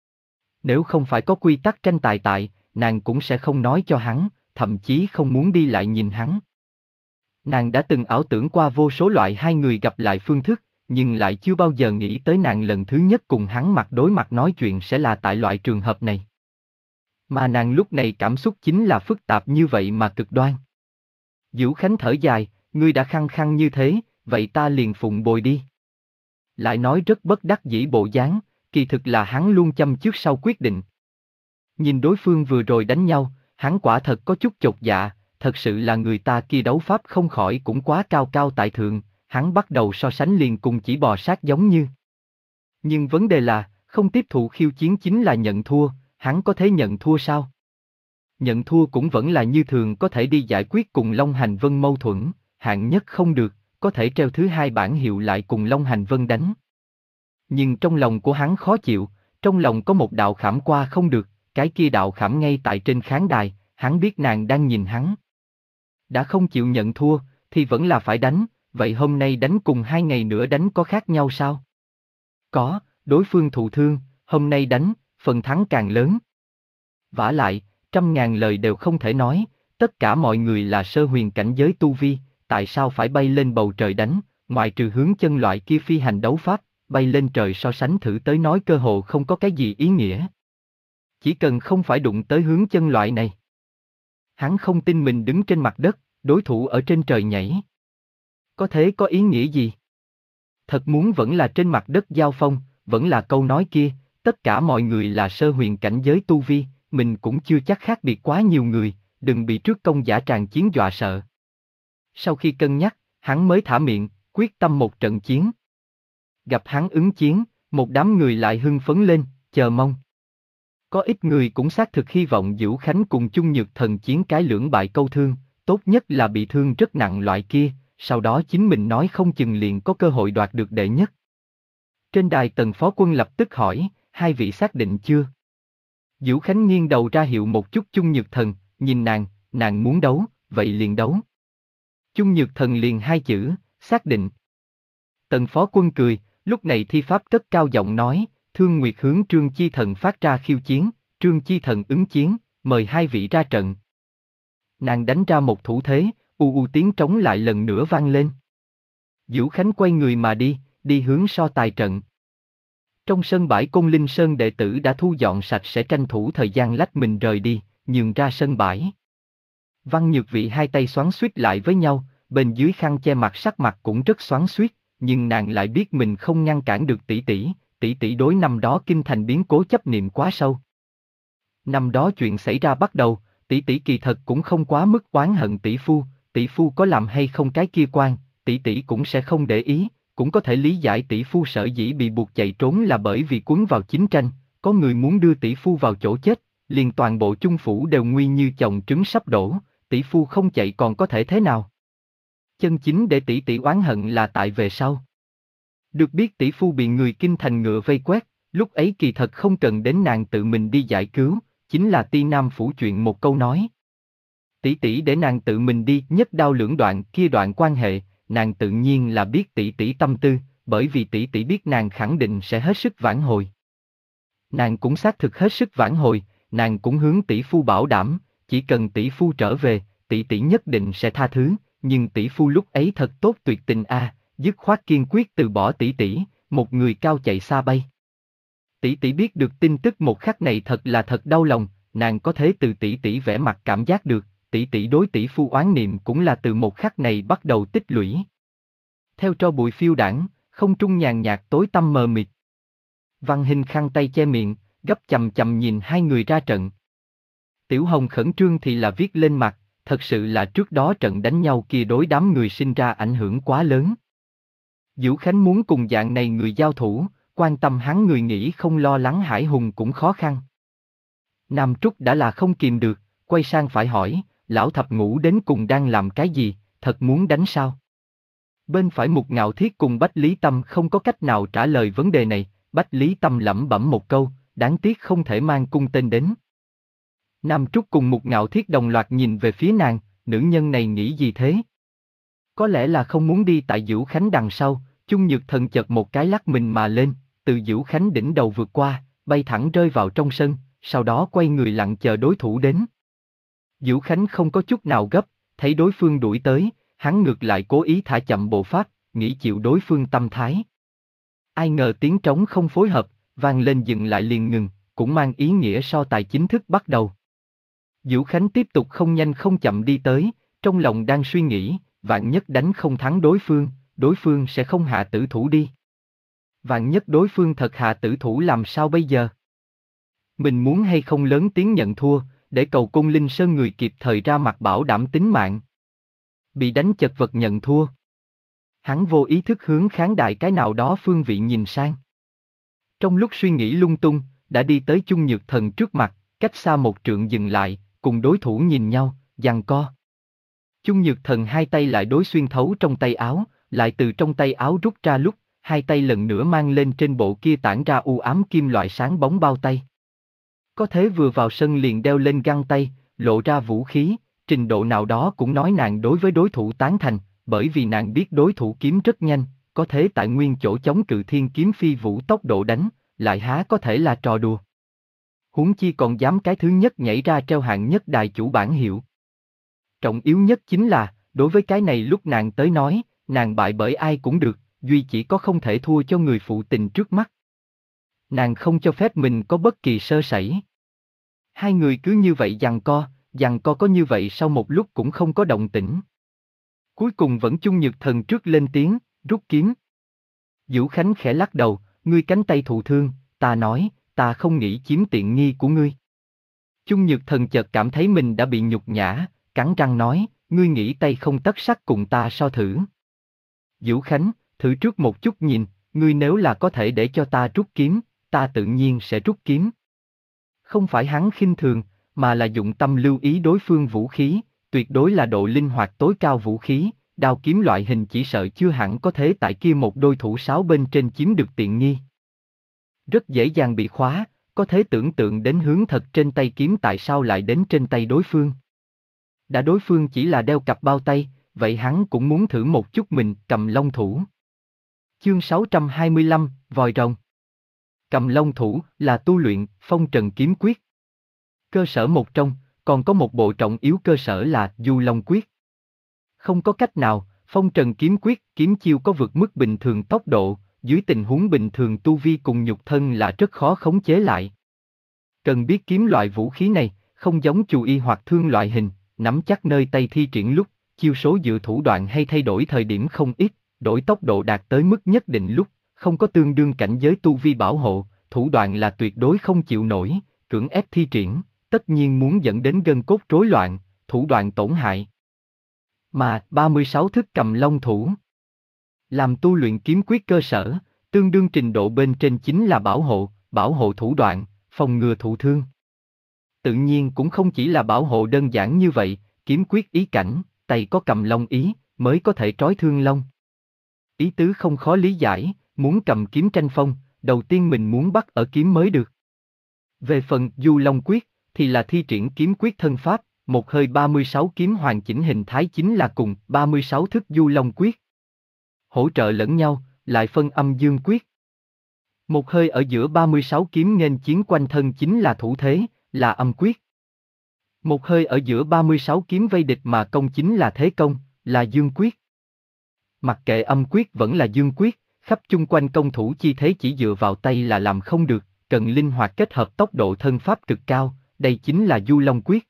Nếu không phải có quy tắc tranh tài tại, nàng cũng sẽ không nói cho hắn, thậm chí không muốn đi lại nhìn hắn. Nàng đã từng ảo tưởng qua vô số loại hai người gặp lại phương thức, nhưng lại chưa bao giờ nghĩ tới nàng lần thứ nhất cùng hắn mặt đối mặt nói chuyện sẽ là tại loại trường hợp này. Mà nàng lúc này cảm xúc chính là phức tạp như vậy mà cực đoan. Vũ Khánh thở dài, ngươi đã khăng khăng như thế, vậy ta liền phụng bồi đi. Lại nói rất bất đắc dĩ bộ dáng, kỳ thực là hắn luôn chăm trước sau quyết định. Nhìn đối phương vừa rồi đánh nhau, hắn quả thật có chút chột dạ, thật sự là người ta kia đấu pháp không khỏi cũng quá cao cao tại thượng, hắn bắt đầu so sánh liền cùng chỉ bò sát giống như. Nhưng vấn đề là, không tiếp thụ khiêu chiến chính là nhận thua, hắn có thể nhận thua sao? Nhận thua cũng vẫn là như thường có thể đi giải quyết cùng Long Hành Vân mâu thuẫn, hạng nhất không được, có thể treo thứ hai bản hiệu lại cùng Long Hành Vân đánh. Nhưng trong lòng của hắn khó chịu, trong lòng có một đạo khảm qua không được, cái kia đạo khảm ngay tại trên khán đài, hắn biết nàng đang nhìn hắn. Đã không chịu nhận thua, thì vẫn là phải đánh, vậy hôm nay đánh cùng hai ngày nữa đánh có khác nhau sao? Có, đối phương thụ thương, hôm nay đánh, phần thắng càng lớn. Vả lại, trăm ngàn lời đều không thể nói, tất cả mọi người là sơ huyền cảnh giới tu vi, tại sao phải bay lên bầu trời đánh, ngoại trừ hướng chân loại kia phi hành đấu pháp, bay lên trời so sánh thử tới nói cơ hồ không có cái gì ý nghĩa. Chỉ cần không phải đụng tới hướng chân loại này. Hắn không tin mình đứng trên mặt đất, đối thủ ở trên trời nhảy. Có thế có ý nghĩa gì? Thật muốn vẫn là trên mặt đất giao phong, vẫn là câu nói kia, tất cả mọi người là sơ huyền cảnh giới tu vi, mình cũng chưa chắc khác biệt quá nhiều người, đừng bị trước công giả tràng chiến dọa sợ. Sau khi cân nhắc, hắn mới thả miệng, quyết tâm một trận chiến. Gặp hắn ứng chiến, một đám người lại hưng phấn lên, chờ mong. Có ít người cũng xác thực hy vọng Vũ Khánh cùng Chung Nhược Thần chiến cái lưỡng bại câu thương, tốt nhất là bị thương rất nặng loại kia, sau đó chính mình nói không chừng liền có cơ hội đoạt được đệ nhất. Trên đài Tần Phó Quân lập tức hỏi, hai vị xác định chưa? Vũ Khánh nghiêng đầu ra hiệu một chút Chung Nhược Thần, nhìn nàng, nàng muốn đấu, vậy liền đấu. Chung Nhược Thần liền hai chữ, xác định. Tần Phó Quân cười, lúc này thi pháp cất cao giọng nói, Thương Nguyệt hướng Trương Chi Thần phát ra khiêu chiến, Trương Chi Thần ứng chiến, mời hai vị ra trận. Nàng đánh ra một thủ thế, u u tiếng trống lại lần nữa vang lên. Vũ Khánh quay người mà đi, đi hướng so tài trận. Trong sân bãi Côn Linh Sơn đệ tử đã thu dọn sạch sẽ tranh thủ thời gian lách mình rời đi, nhường ra sân bãi. Văn Nhược Vị hai tay xoắn xuýt lại với nhau, bên dưới khăn che mặt sắc mặt cũng rất xoắn xuýt, nhưng nàng lại biết mình không ngăn cản được tỷ tỷ, tỷ tỷ đối năm đó kinh thành biến cố chấp niệm quá sâu. Năm đó chuyện xảy ra bắt đầu, tỷ tỷ kỳ thật cũng không quá mức oán hận tỷ phu, tỷ phu có làm hay không cái kia quan, tỷ tỷ cũng sẽ không để ý, cũng có thể lý giải tỷ phu sở dĩ bị buộc chạy trốn là bởi vì cuốn vào chiến tranh, có người muốn đưa tỷ phu vào chỗ chết, liền toàn bộ Chung phủ đều nguy như chồng trứng sắp đổ, tỷ phu không chạy còn có thể thế nào? Chân chính để tỷ tỷ oán hận là tại về sau. Được biết tỷ phu bị người kinh thành ngựa vây quét, lúc ấy kỳ thật không cần đến nàng tự mình đi giải cứu, chính là Ti Nam phủ chuyện một câu nói. Tỷ tỷ để nàng tự mình đi, nhất đao lưỡng đoạn, kia đoạn quan hệ, nàng tự nhiên là biết tỷ tỷ tâm tư, bởi vì tỷ tỷ biết nàng khẳng định sẽ hết sức vãn hồi. Nàng cũng xác thực hết sức vãn hồi, nàng cũng hướng tỷ phu bảo đảm, chỉ cần tỷ phu trở về, tỷ tỷ nhất định sẽ tha thứ, nhưng tỷ phu lúc ấy thật tốt tuyệt tình a, à, dứt khoát kiên quyết từ bỏ tỷ tỷ, một người cao chạy xa bay. Tỷ tỷ biết được tin tức một khắc này thật là thật đau lòng, nàng có thể từ tỷ tỷ vẻ mặt cảm giác được, tỷ tỷ đối tỷ phu oán niệm cũng là từ một khắc này bắt đầu tích lũy. Theo tro bụi phiêu đảng, không trung nhàn nhạt tối tăm mờ mịt. Văn Hinh khăn tay che miệng, gấp chầm chầm nhìn hai người ra trận. Tiểu Hồng khẩn trương thì là viết lên mặt, thật sự là trước đó trận đánh nhau kia đối đám người sinh ra ảnh hưởng quá lớn. Vũ Khánh muốn cùng dạng này người giao thủ, quan tâm hắn người nghĩ không lo lắng Hải Hùng cũng khó khăn. Nam Trúc đã là không kìm được, quay sang phải hỏi, lão thập ngũ đến cùng đang làm cái gì, thật muốn đánh sao? Bên phải Mục Ngạo Thiết cùng Bách Lý Tâm không có cách nào trả lời vấn đề này, Bách Lý Tâm lẩm bẩm một câu, đáng tiếc không thể mang cung tên đến. Nam Trúc cùng Mục Ngạo Thiết đồng loạt nhìn về phía nàng, nữ nhân này nghĩ gì thế? Có lẽ là không muốn đi tại Vũ Khánh đằng sau, Chung Nhược Thần chợt một cái lắc mình mà lên, từ Vũ Khánh đỉnh đầu vượt qua, bay thẳng rơi vào trong sân, sau đó quay người lặng chờ đối thủ đến. Vũ Khánh không có chút nào gấp, thấy đối phương đuổi tới, hắn ngược lại cố ý thả chậm bộ pháp, nghĩ chịu đối phương tâm thái. Ai ngờ tiếng trống không phối hợp, vang lên dừng lại liền ngừng, cũng mang ý nghĩa so tài chính thức bắt đầu. Vũ Khánh tiếp tục không nhanh không chậm đi tới, trong lòng đang suy nghĩ, vạn nhất đánh không thắng đối phương, đối phương sẽ không hạ tử thủ đi. Vạn nhất đối phương thật hạ tử thủ làm sao bây giờ? Mình muốn hay không lớn tiếng nhận thua, để cầu Côn Linh Sơn người kịp thời ra mặt bảo đảm tính mạng. Bị đánh chật vật nhận thua. Hắn vô ý thức hướng khán đài cái nào đó phương vị nhìn sang. Trong lúc suy nghĩ lung tung, đã đi tới Chung Nhược Thần trước mặt, cách xa một trượng dừng lại, cùng đối thủ nhìn nhau, giằng co. Chung Nhược Thần hai tay lại đối xuyên thấu trong tay áo, lại từ trong tay áo rút ra lúc, hai tay lần nữa mang lên trên bộ kia tản ra u ám kim loại sáng bóng bao tay. Có thế vừa vào sân liền đeo lên găng tay, lộ ra vũ khí, trình độ nào đó cũng nói nàng đối với đối thủ tán thành, bởi vì nàng biết đối thủ kiếm rất nhanh, có thế tại nguyên chỗ chống cự thiên kiếm phi vũ tốc độ đánh, lại há có thể là trò đùa. Huống chi còn dám cái thứ nhất nhảy ra treo hạng nhất đài chủ bản hiệu. Trọng yếu nhất chính là, đối với cái này lúc nàng tới nói, nàng bại bởi ai cũng được, duy chỉ có không thể thua cho người phụ tình trước mắt. Nàng không cho phép mình có bất kỳ sơ sẩy. Hai người cứ như vậy giằng co, giằng co có như vậy sau một lúc cũng không có động tĩnh. Cuối cùng vẫn Chung Nhược Thần trước lên tiếng, rút kiếm. Vũ Khánh khẽ lắc đầu, ngươi cánh tay thụ thương, ta nói, ta không nghĩ chiếm tiện nghi của ngươi. Chung Nhược Thần chợt cảm thấy mình đã bị nhục nhã, cắn răng nói, ngươi nghĩ tay không tất sắt cùng ta so thử. Vũ Khánh, thử trước một chút nhìn, ngươi nếu là có thể để cho ta rút kiếm, ta tự nhiên sẽ rút kiếm. Không phải hắn khinh thường, mà là dụng tâm lưu ý đối phương vũ khí, tuyệt đối là độ linh hoạt tối cao vũ khí, đao kiếm loại hình chỉ sợ chưa hẳn có thế tại kia một đôi thủ sáo bên trên chiếm được tiện nghi. Rất dễ dàng bị khóa, có thể tưởng tượng đến hướng thật trên tay kiếm tại sao lại đến trên tay đối phương. Đã đối phương chỉ là đeo cặp bao tay, vậy hắn cũng muốn thử một chút mình cầm long thủ. Chương sáu trăm hai mươi lăm, Vòi rồng. Cầm long thủ là tu luyện phong trần kiếm quyết. Cơ sở một trong, còn có một bộ trọng yếu cơ sở là du long quyết. Không có cách nào, phong trần kiếm quyết, kiếm chiêu có vượt mức bình thường tốc độ, dưới tình huống bình thường tu vi cùng nhục thân là rất khó khống chế lại. Cần biết kiếm loại vũ khí này, không giống chù y hoặc thương loại hình, nắm chắc nơi tay thi triển lúc, chiêu số dựa thủ đoạn hay thay đổi thời điểm không ít, đổi tốc độ đạt tới mức nhất định lúc, không có tương đương cảnh giới tu vi bảo hộ, thủ đoạn là tuyệt đối không chịu nổi, cưỡng ép thi triển, tất nhiên muốn dẫn đến gân cốt rối loạn, thủ đoạn tổn hại. Mà ba mươi sáu thức cầm long thủ làm tu luyện kiếm quyết cơ sở, tương đương trình độ bên trên chính là bảo hộ, bảo hộ thủ đoạn, phòng ngừa thụ thương. Tự nhiên cũng không chỉ là bảo hộ đơn giản như vậy, kiếm quyết ý cảnh, tay có cầm long ý, mới có thể trói thương long. Ý tứ không khó lý giải, muốn cầm kiếm tranh phong, đầu tiên mình muốn bắt ở kiếm mới được. Về phần du long quyết, thì là thi triển kiếm quyết thân pháp, một hơi ba mươi sáu kiếm hoàn chỉnh hình thái chính là cùng ba mươi sáu thức du long quyết. Hỗ trợ lẫn nhau, lại phân âm dương quyết. Một hơi ở giữa ba mươi sáu kiếm nghênh chiến quanh thân chính là thủ thế, là âm quyết. Một hơi ở giữa ba mươi sáu kiếm vây địch mà công chính là thế công, là dương quyết. Mặc kệ âm quyết vẫn là dương quyết, khắp chung quanh công thủ chi thế chỉ dựa vào tay là làm không được, cần linh hoạt kết hợp tốc độ thân pháp cực cao, đây chính là du long quyết.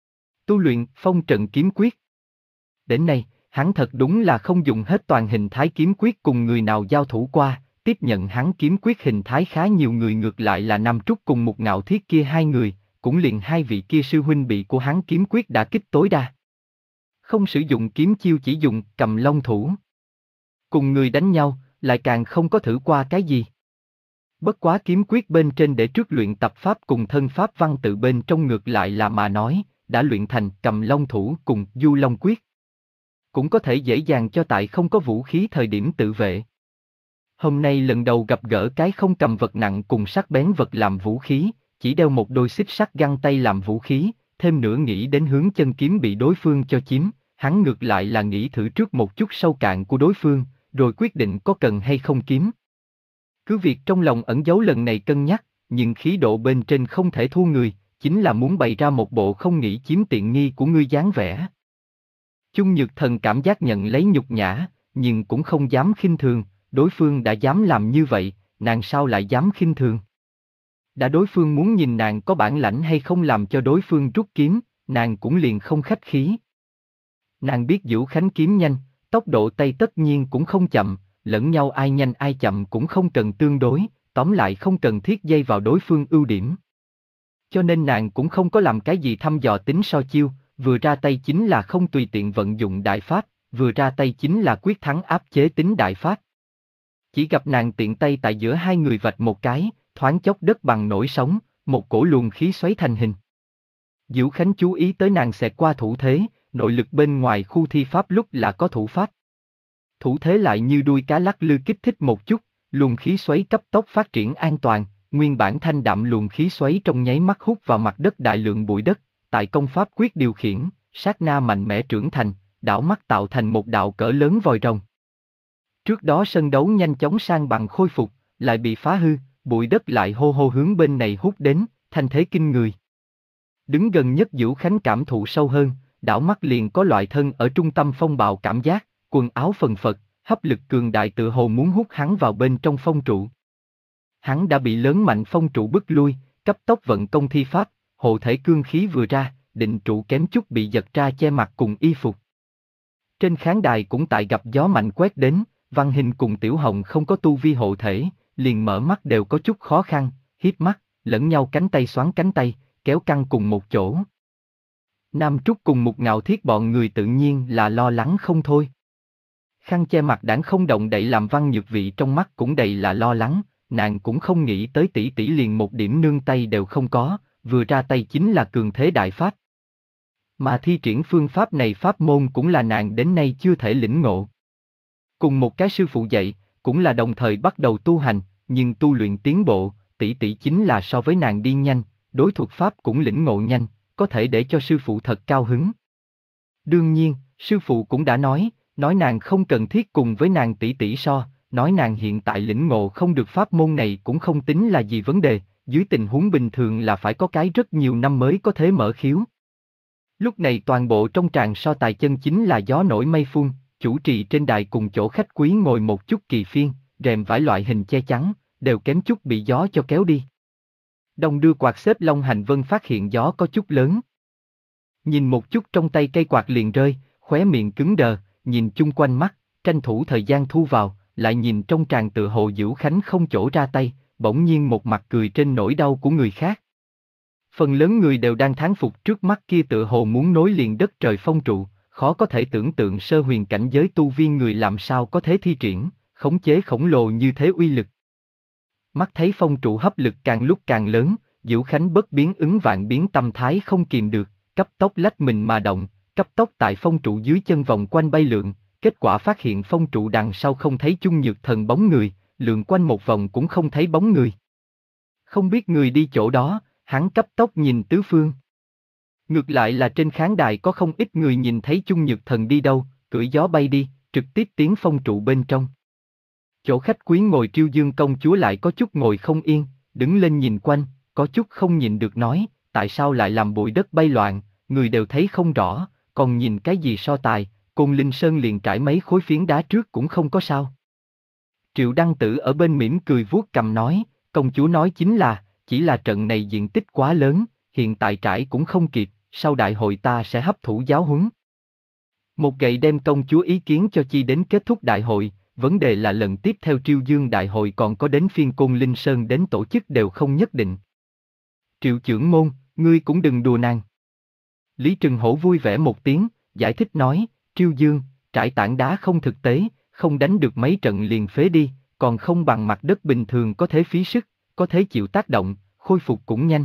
Tu luyện phong trận kiếm quyết. Đến nay, hắn thật đúng là không dùng hết toàn hình thái kiếm quyết cùng người nào giao thủ qua, tiếp nhận hắn kiếm quyết hình thái khá nhiều người ngược lại là Nam Trúc cùng một Ngạo Thiết kia hai người, cũng liền hai vị kia sư huynh bị của hắn kiếm quyết đã kích tối đa. Không sử dụng kiếm chiêu chỉ dùng cầm long thủ. Cùng người đánh nhau, lại càng không có thử qua cái gì. Bất quá kiếm quyết bên trên để trước luyện tập pháp cùng thân pháp văn tự bên trong ngược lại là mà nói, đã luyện thành cầm long thủ cùng du long quyết. Cũng có thể dễ dàng cho tại không có vũ khí thời điểm tự vệ. Hôm nay lần đầu gặp gỡ cái không cầm vật nặng cùng sắc bén vật làm vũ khí, chỉ đeo một đôi xích sắt găng tay làm vũ khí, thêm nữa nghĩ đến hướng chân kiếm bị đối phương cho chiếm, hắn ngược lại là nghĩ thử trước một chút sâu cạn của đối phương, rồi quyết định có cần hay không kiếm. Cứ việc trong lòng ẩn giấu lần này cân nhắc, nhưng khí độ bên trên không thể thua người, chính là muốn bày ra một bộ không nghĩ chiếm tiện nghi của ngươi dáng vẻ. Chung Nhược Thần cảm giác nhận lấy nhục nhã, nhưng cũng không dám khinh thường, đối phương đã dám làm như vậy, nàng sao lại dám khinh thường. Đã đối phương muốn nhìn nàng có bản lãnh hay không làm cho đối phương rút kiếm, nàng cũng liền không khách khí. Nàng biết Vũ Khánh kiếm nhanh, tốc độ tay tất nhiên cũng không chậm, lẫn nhau ai nhanh ai chậm cũng không cần tương đối, tóm lại không cần thiết dây vào đối phương ưu điểm. Cho nên nàng cũng không có làm cái gì thăm dò tính so chiêu, vừa ra tay chính là không tùy tiện vận dụng đại pháp, vừa ra tay chính là quyết thắng áp chế tính đại pháp. Chỉ gặp nàng tiện tay tại giữa hai người vạch một cái, thoáng chốc đất bằng nổi sóng, một cổ luồng khí xoáy thành hình. Diệu Khánh chú ý tới nàng xẹt qua thủ thế, nội lực bên ngoài khu thi pháp lúc là có thủ pháp. Thủ thế lại như đuôi cá lắc lư kích thích một chút, luồng khí xoáy cấp tốc phát triển an toàn, nguyên bản thanh đạm luồng khí xoáy trong nháy mắt hút vào mặt đất đại lượng bụi đất, tại công pháp quyết điều khiển, sát na mạnh mẽ trưởng thành, đảo mắt tạo thành một đạo cỡ lớn vòi rồng. Trước đó sân đấu nhanh chóng sang bằng khôi phục, lại bị phá hư, bụi đất lại hô hô hướng bên này hút đến, thanh thế kinh người. Đứng gần nhất Vũ Khánh cảm thụ sâu hơn, đảo mắt liền có loại thân ở trung tâm phong bạo cảm giác, quần áo phần phật, hấp lực cường đại tự hồ muốn hút hắn vào bên trong phong trụ. Hắn đã bị lớn mạnh phong trụ bức lui, cấp tốc vận công thi pháp, hộ thể cương khí vừa ra, định trụ kém chút bị giật ra che mặt cùng y phục. Trên khán đài cũng tại gặp gió mạnh quét đến, Văn Hình cùng Tiểu Hồng không có tu vi hộ thể, liền mở mắt đều có chút khó khăn, hiếp mắt, lẫn nhau cánh tay xoắn cánh tay, kéo căng cùng một chỗ. Nam Trúc cùng một Ngạo Thiết bọn người tự nhiên là lo lắng không thôi. Khăn che mặt đãng không động đậy làm Văn Nhược Vị trong mắt cũng đầy là lo lắng, nàng cũng không nghĩ tới tỷ tỷ liền một điểm nương tay đều không có, vừa ra tay chính là cường thế đại pháp. Mà thi triển phương pháp này pháp môn cũng là nàng đến nay chưa thể lĩnh ngộ. Cùng một cái sư phụ dạy, cũng là đồng thời bắt đầu tu hành, nhưng tu luyện tiến bộ, tỷ tỷ chính là so với nàng đi nhanh, đối thuật pháp cũng lĩnh ngộ nhanh, có thể để cho sư phụ thật cao hứng. Đương nhiên, sư phụ cũng đã nói, nói nàng không cần thiết cùng với nàng tỷ tỷ so, nói nàng hiện tại lĩnh ngộ không được pháp môn này cũng không tính là gì vấn đề, dưới tình huống bình thường là phải có cái rất nhiều năm mới có thể mở khiếu. Lúc này toàn bộ trong tràng so tài chân chính là gió nổi mây phun, chủ trì trên đài cùng chỗ khách quý ngồi một chút kỳ phiên, rèm vải loại hình che chắn, đều kém chút bị gió cho kéo đi. Đông đưa quạt xếp Long Hành Vân phát hiện gió có chút lớn. Nhìn một chút trong tay cây quạt liền rơi, khóe miệng cứng đờ, nhìn chung quanh mắt, tranh thủ thời gian thu vào, lại nhìn trong tràng tự hồ Dữu Khánh không chỗ ra tay, bỗng nhiên một mặt cười trên nỗi đau của người khác. Phần lớn người đều đang thán phục trước mắt kia tự hồ muốn nối liền đất trời phong trụ, khó có thể tưởng tượng sơ huyền cảnh giới tu viên người làm sao có thể thi triển, khống chế khổng lồ như thế uy lực. Mắt thấy phong trụ hấp lực càng lúc càng lớn, Dữu Khánh bất biến ứng vạn biến tâm thái không kìm được, cấp tốc lách mình mà động, cấp tốc tại phong trụ dưới chân vòng quanh bay lượn, kết quả phát hiện phong trụ đằng sau không thấy Chung Nhược Thần bóng người, lượn quanh một vòng cũng không thấy bóng người. Không biết người đi chỗ đó, hắn cấp tốc nhìn tứ phương. Ngược lại là trên khán đài có không ít người nhìn thấy Chung Nhược Thần đi đâu, cưỡi gió bay đi, trực tiếp tiến phong trụ bên trong. Chỗ khách quý ngồi Triêu Dương công chúa lại có chút ngồi không yên, đứng lên nhìn quanh, có chút không nhìn được nói, tại sao lại làm bụi đất bay loạn, người đều thấy không rõ, còn nhìn cái gì so tài, Côn Linh Sơn liền trải mấy khối phiến đá trước cũng không có sao. Triệu Đăng Tử ở bên mỉm cười vuốt cằm nói, công chúa nói chính là, chỉ là trận này diện tích quá lớn, hiện tại trải cũng không kịp, sau đại hội ta sẽ hấp thụ giáo huấn. Một gậy đem công chúa ý kiến cho chi đến kết thúc đại hội, vấn đề là lần tiếp theo Triêu Dương đại hội còn có đến phiên Côn Linh Sơn đến tổ chức đều không nhất định. Triệu trưởng môn, ngươi cũng đừng đùa nàng. Lý Trừng Hổ vui vẻ một tiếng, giải thích nói, Triêu Dương, trải tảng đá không thực tế, không đánh được mấy trận liền phế đi, còn không bằng mặt đất bình thường có thể phí sức, có thể chịu tác động, khôi phục cũng nhanh.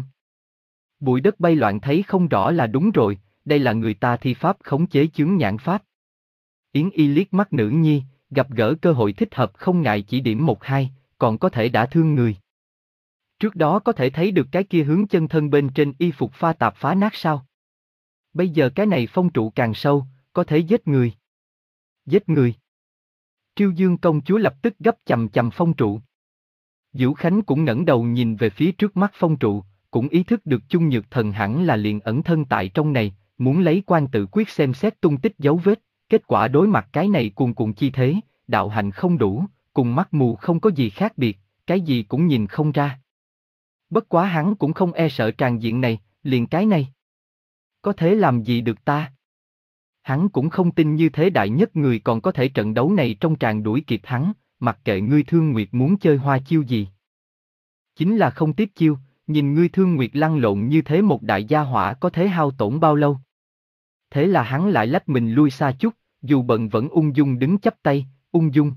Bụi đất bay loạn thấy không rõ là đúng rồi, đây là người ta thi pháp khống chế chướng nhãn pháp. Yến Y liếc mắt nữ nhi, gặp gỡ cơ hội thích hợp không ngại chỉ điểm một hai, còn có thể đả thương người. Trước đó có thể thấy được cái kia hướng chân thân bên trên y phục pha tạp phá nát sao? Bây giờ cái này phong trụ càng sâu, có thể giết người. Giết người. Triêu Dương công chúa lập tức gấp chầm chầm phong trụ. Dữu Khánh cũng ngẩng đầu nhìn về phía trước mắt phong trụ, cũng ý thức được Chung Nhược Thần hẳn là liền ẩn thân tại trong này, muốn lấy quan tự quyết xem xét tung tích dấu vết, kết quả đối mặt cái này cuồn cuộn chi thế, đạo hành không đủ, cùng mắt mù không có gì khác biệt, cái gì cũng nhìn không ra. Bất quá hắn cũng không e sợ tràng diện này, liền cái này. Có thể làm gì được ta? Hắn cũng không tin như thế đại nhất người còn có thể trận đấu này trong tràng đuổi kịp hắn, mặc kệ ngươi Thương Nguyệt muốn chơi hoa chiêu gì. Chính là không tiếp chiêu, nhìn ngươi Thương Nguyệt lăn lộn như thế một đại gia hỏa có thể hao tổn bao lâu. Thế là hắn lại lách mình lui xa chút, dù bận vẫn ung dung đứng chắp tay, ung dung.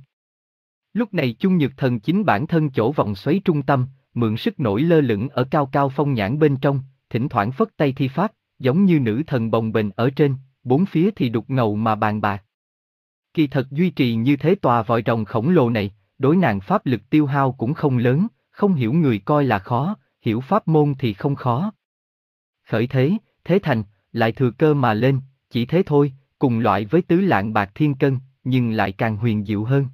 Lúc này Chung Nhược Thần chính bản thân chỗ vòng xoáy trung tâm, mượn sức nổi lơ lửng ở cao cao phong nhãn bên trong, thỉnh thoảng phất tay thi pháp, giống như nữ thần bồng bềnh ở trên, bốn phía thì đục ngầu mà bàn bạc. Kỳ thật duy trì như thế tòa vòi rồng khổng lồ này, đối nàng pháp lực tiêu hao cũng không lớn, không hiểu người coi là khó, hiểu pháp môn thì không khó. Khởi thế, thế thành, lại thừa cơ mà lên, chỉ thế thôi, cùng loại với tứ lạng bạc thiên cân, nhưng lại càng huyền diệu hơn.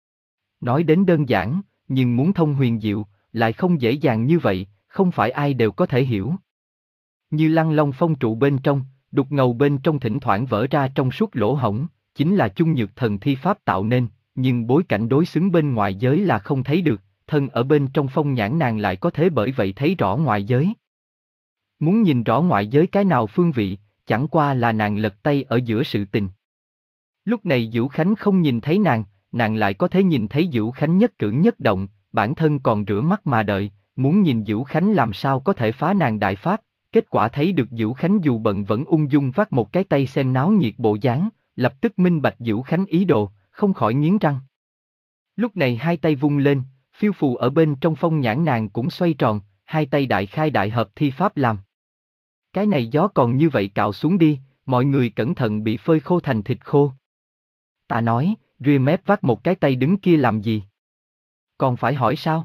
Nói đến đơn giản, nhưng muốn thông huyền diệu, lại không dễ dàng như vậy, không phải ai đều có thể hiểu. Như lăng long phong trụ bên trong, đục ngầu bên trong thỉnh thoảng vỡ ra trong suốt lỗ hổng, chính là Chung Nhược Thần thi pháp tạo nên, nhưng bối cảnh đối xứng bên ngoài giới là không thấy được, thân ở bên trong phong nhãn nàng lại có thể bởi vậy thấy rõ ngoại giới. Muốn nhìn rõ ngoại giới cái nào phương vị, chẳng qua là nàng lật tay ở giữa sự tình. Lúc này Dữu Khánh không nhìn thấy nàng, nàng lại có thể nhìn thấy Dữu Khánh nhất cử nhất động, bản thân còn rửa mắt mà đợi, muốn nhìn Dữu Khánh làm sao có thể phá nàng đại pháp, kết quả thấy được Dữu Khánh dù bận vẫn ung dung vác một cái tay xem náo nhiệt bộ dáng, lập tức minh bạch Dữu Khánh ý đồ, không khỏi nghiến răng. Lúc này hai tay vung lên, phiêu phù ở bên trong phong nhãn nàng cũng xoay tròn, hai tay đại khai đại hợp thi pháp làm. Cái này gió còn như vậy cạo xuống đi, mọi người cẩn thận bị phơi khô thành thịt khô. Ta nói, ria mép vắt một cái tay đứng kia làm gì? Còn phải hỏi sao?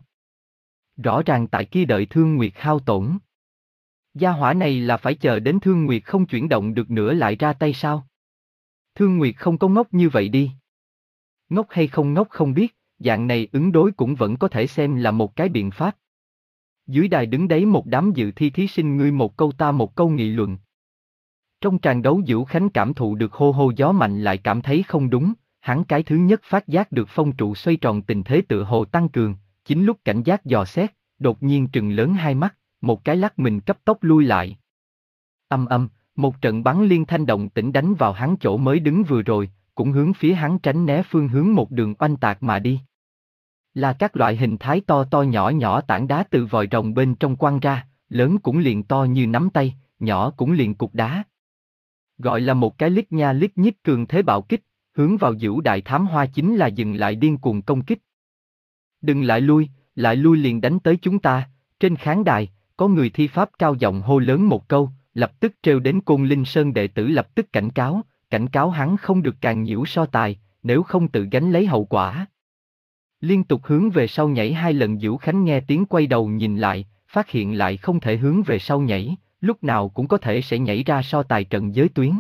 Rõ ràng tại kia đợi Thương Nguyệt hao tổn. Gia hỏa này là phải chờ đến Thương Nguyệt không chuyển động được nữa lại ra tay sao? Thương Nguyệt không có ngốc như vậy đi. Ngốc hay không ngốc không biết, dạng này ứng đối cũng vẫn có thể xem là một cái biện pháp. Dưới đài đứng đấy một đám dự thi thí sinh ngươi một câu ta một câu nghị luận. Trong tràng đấu Vũ Khánh cảm thụ được hô hô gió mạnh lại cảm thấy không đúng, hắn cái thứ nhất phát giác được phong trụ xoay tròn tình thế tựa hồ tăng cường, chính lúc cảnh giác dò xét, đột nhiên trừng lớn hai mắt, một cái lắc mình cấp tốc lui lại. Âm âm, một trận bắn liên thanh động tĩnh đánh vào hắn chỗ mới đứng vừa rồi, cũng hướng phía hắn tránh né phương hướng một đường oanh tạc mà đi. Là các loại hình thái to to nhỏ nhỏ tảng đá từ vòi rồng bên trong quăng ra, lớn cũng liền to như nắm tay, nhỏ cũng liền cục đá. Gọi là một cái lít nha lít nhít cường thế bạo kích, hướng vào Vũ Đại Thám Hoa chính là dừng lại điên cuồng công kích. Đừng lại lui, lại lui liền đánh tới chúng ta. Trên khán đài, có người thi pháp cao giọng hô lớn một câu, lập tức trêu đến Côn Linh Sơn đệ tử lập tức cảnh cáo, cảnh cáo hắn không được càng nhiễu so tài, nếu không tự gánh lấy hậu quả. Liên tục hướng về sau nhảy hai lần Vũ Khánh nghe tiếng quay đầu nhìn lại, phát hiện lại không thể hướng về sau nhảy, lúc nào cũng có thể sẽ nhảy ra so tài trận giới tuyến.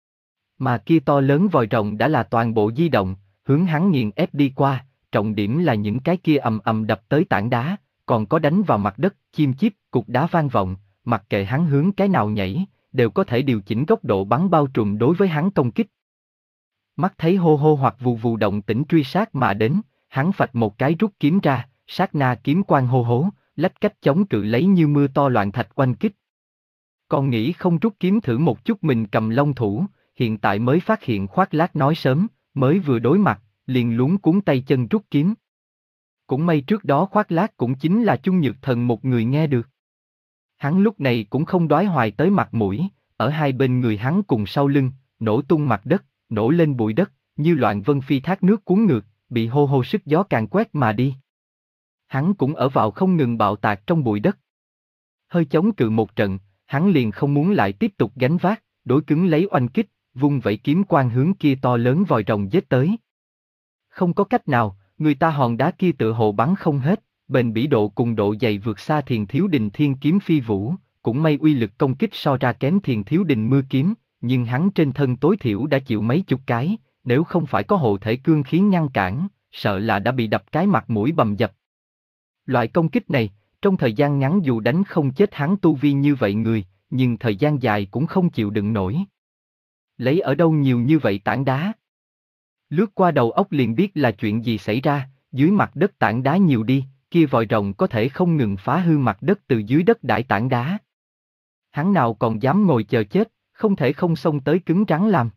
Mà kia to lớn vòi rồng đã là toàn bộ di động, hướng hắn nghiền ép đi qua, trọng điểm là những cái kia ầm ầm đập tới tảng đá, còn có đánh vào mặt đất, chim chíp, cục đá vang vọng, mặc kệ hắn hướng cái nào nhảy, đều có thể điều chỉnh góc độ bắn bao trùm đối với hắn công kích. Mắt thấy hô hô hoặc vù vù động tĩnh truy sát mà đến, hắn phạch một cái rút kiếm ra, sát na kiếm quang hô hố, lách cách chống cự lấy như mưa to loạn thạch oanh kích. Còn nghĩ không rút kiếm thử một chút mình cầm long thủ, hiện tại mới phát hiện Khoác Lác nói sớm, mới vừa đối mặt, liền luống cuống tay chân rút kiếm. Cũng may trước đó Khoác Lác cũng chính là Chung Nhược Thần một người nghe được. Hắn lúc này cũng không đoái hoài tới mặt mũi, ở hai bên người hắn cùng sau lưng, nổ tung mặt đất, nổ lên bụi đất, như loạn vân phi thác nước cuốn ngược, bị hô hô sức gió càng quét mà đi. Hắn cũng ở vào không ngừng bạo tạc trong bụi đất. Hơi chống cự một trận, hắn liền không muốn lại tiếp tục gánh vác, đối cứng lấy oanh kích, vung vẩy kiếm quang hướng kia to lớn vòi rồng giết tới. Không có cách nào, người ta hòn đá kia tựa hồ bắn không hết, bền bỉ độ cùng độ dày vượt xa Thiền Thiếu Đình thiên kiếm phi vũ, cũng may uy lực công kích so ra kém Thiền Thiếu Đình mưa kiếm, nhưng hắn trên thân tối thiểu đã chịu mấy chục cái, nếu không phải có hộ thể cương khí ngăn cản, sợ là đã bị đập cái mặt mũi bầm dập. Loại công kích này, trong thời gian ngắn dù đánh không chết hắn tu vi như vậy người, nhưng thời gian dài cũng không chịu đựng nổi. Lấy ở đâu nhiều như vậy tảng đá? Lướt qua đầu óc liền biết là chuyện gì xảy ra, dưới mặt đất tảng đá nhiều đi, kia vòi rồng có thể không ngừng phá hư mặt đất từ dưới đất đãi tảng đá. Hắn nào còn dám ngồi chờ chết, không thể không xông tới cứng rắn làm.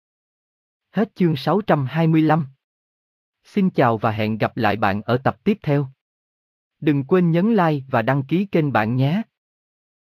Hết chương sáu trăm hai mươi lăm. Xin chào và hẹn gặp lại bạn ở tập tiếp theo. Đừng quên nhấn like và đăng ký kênh bạn nhé.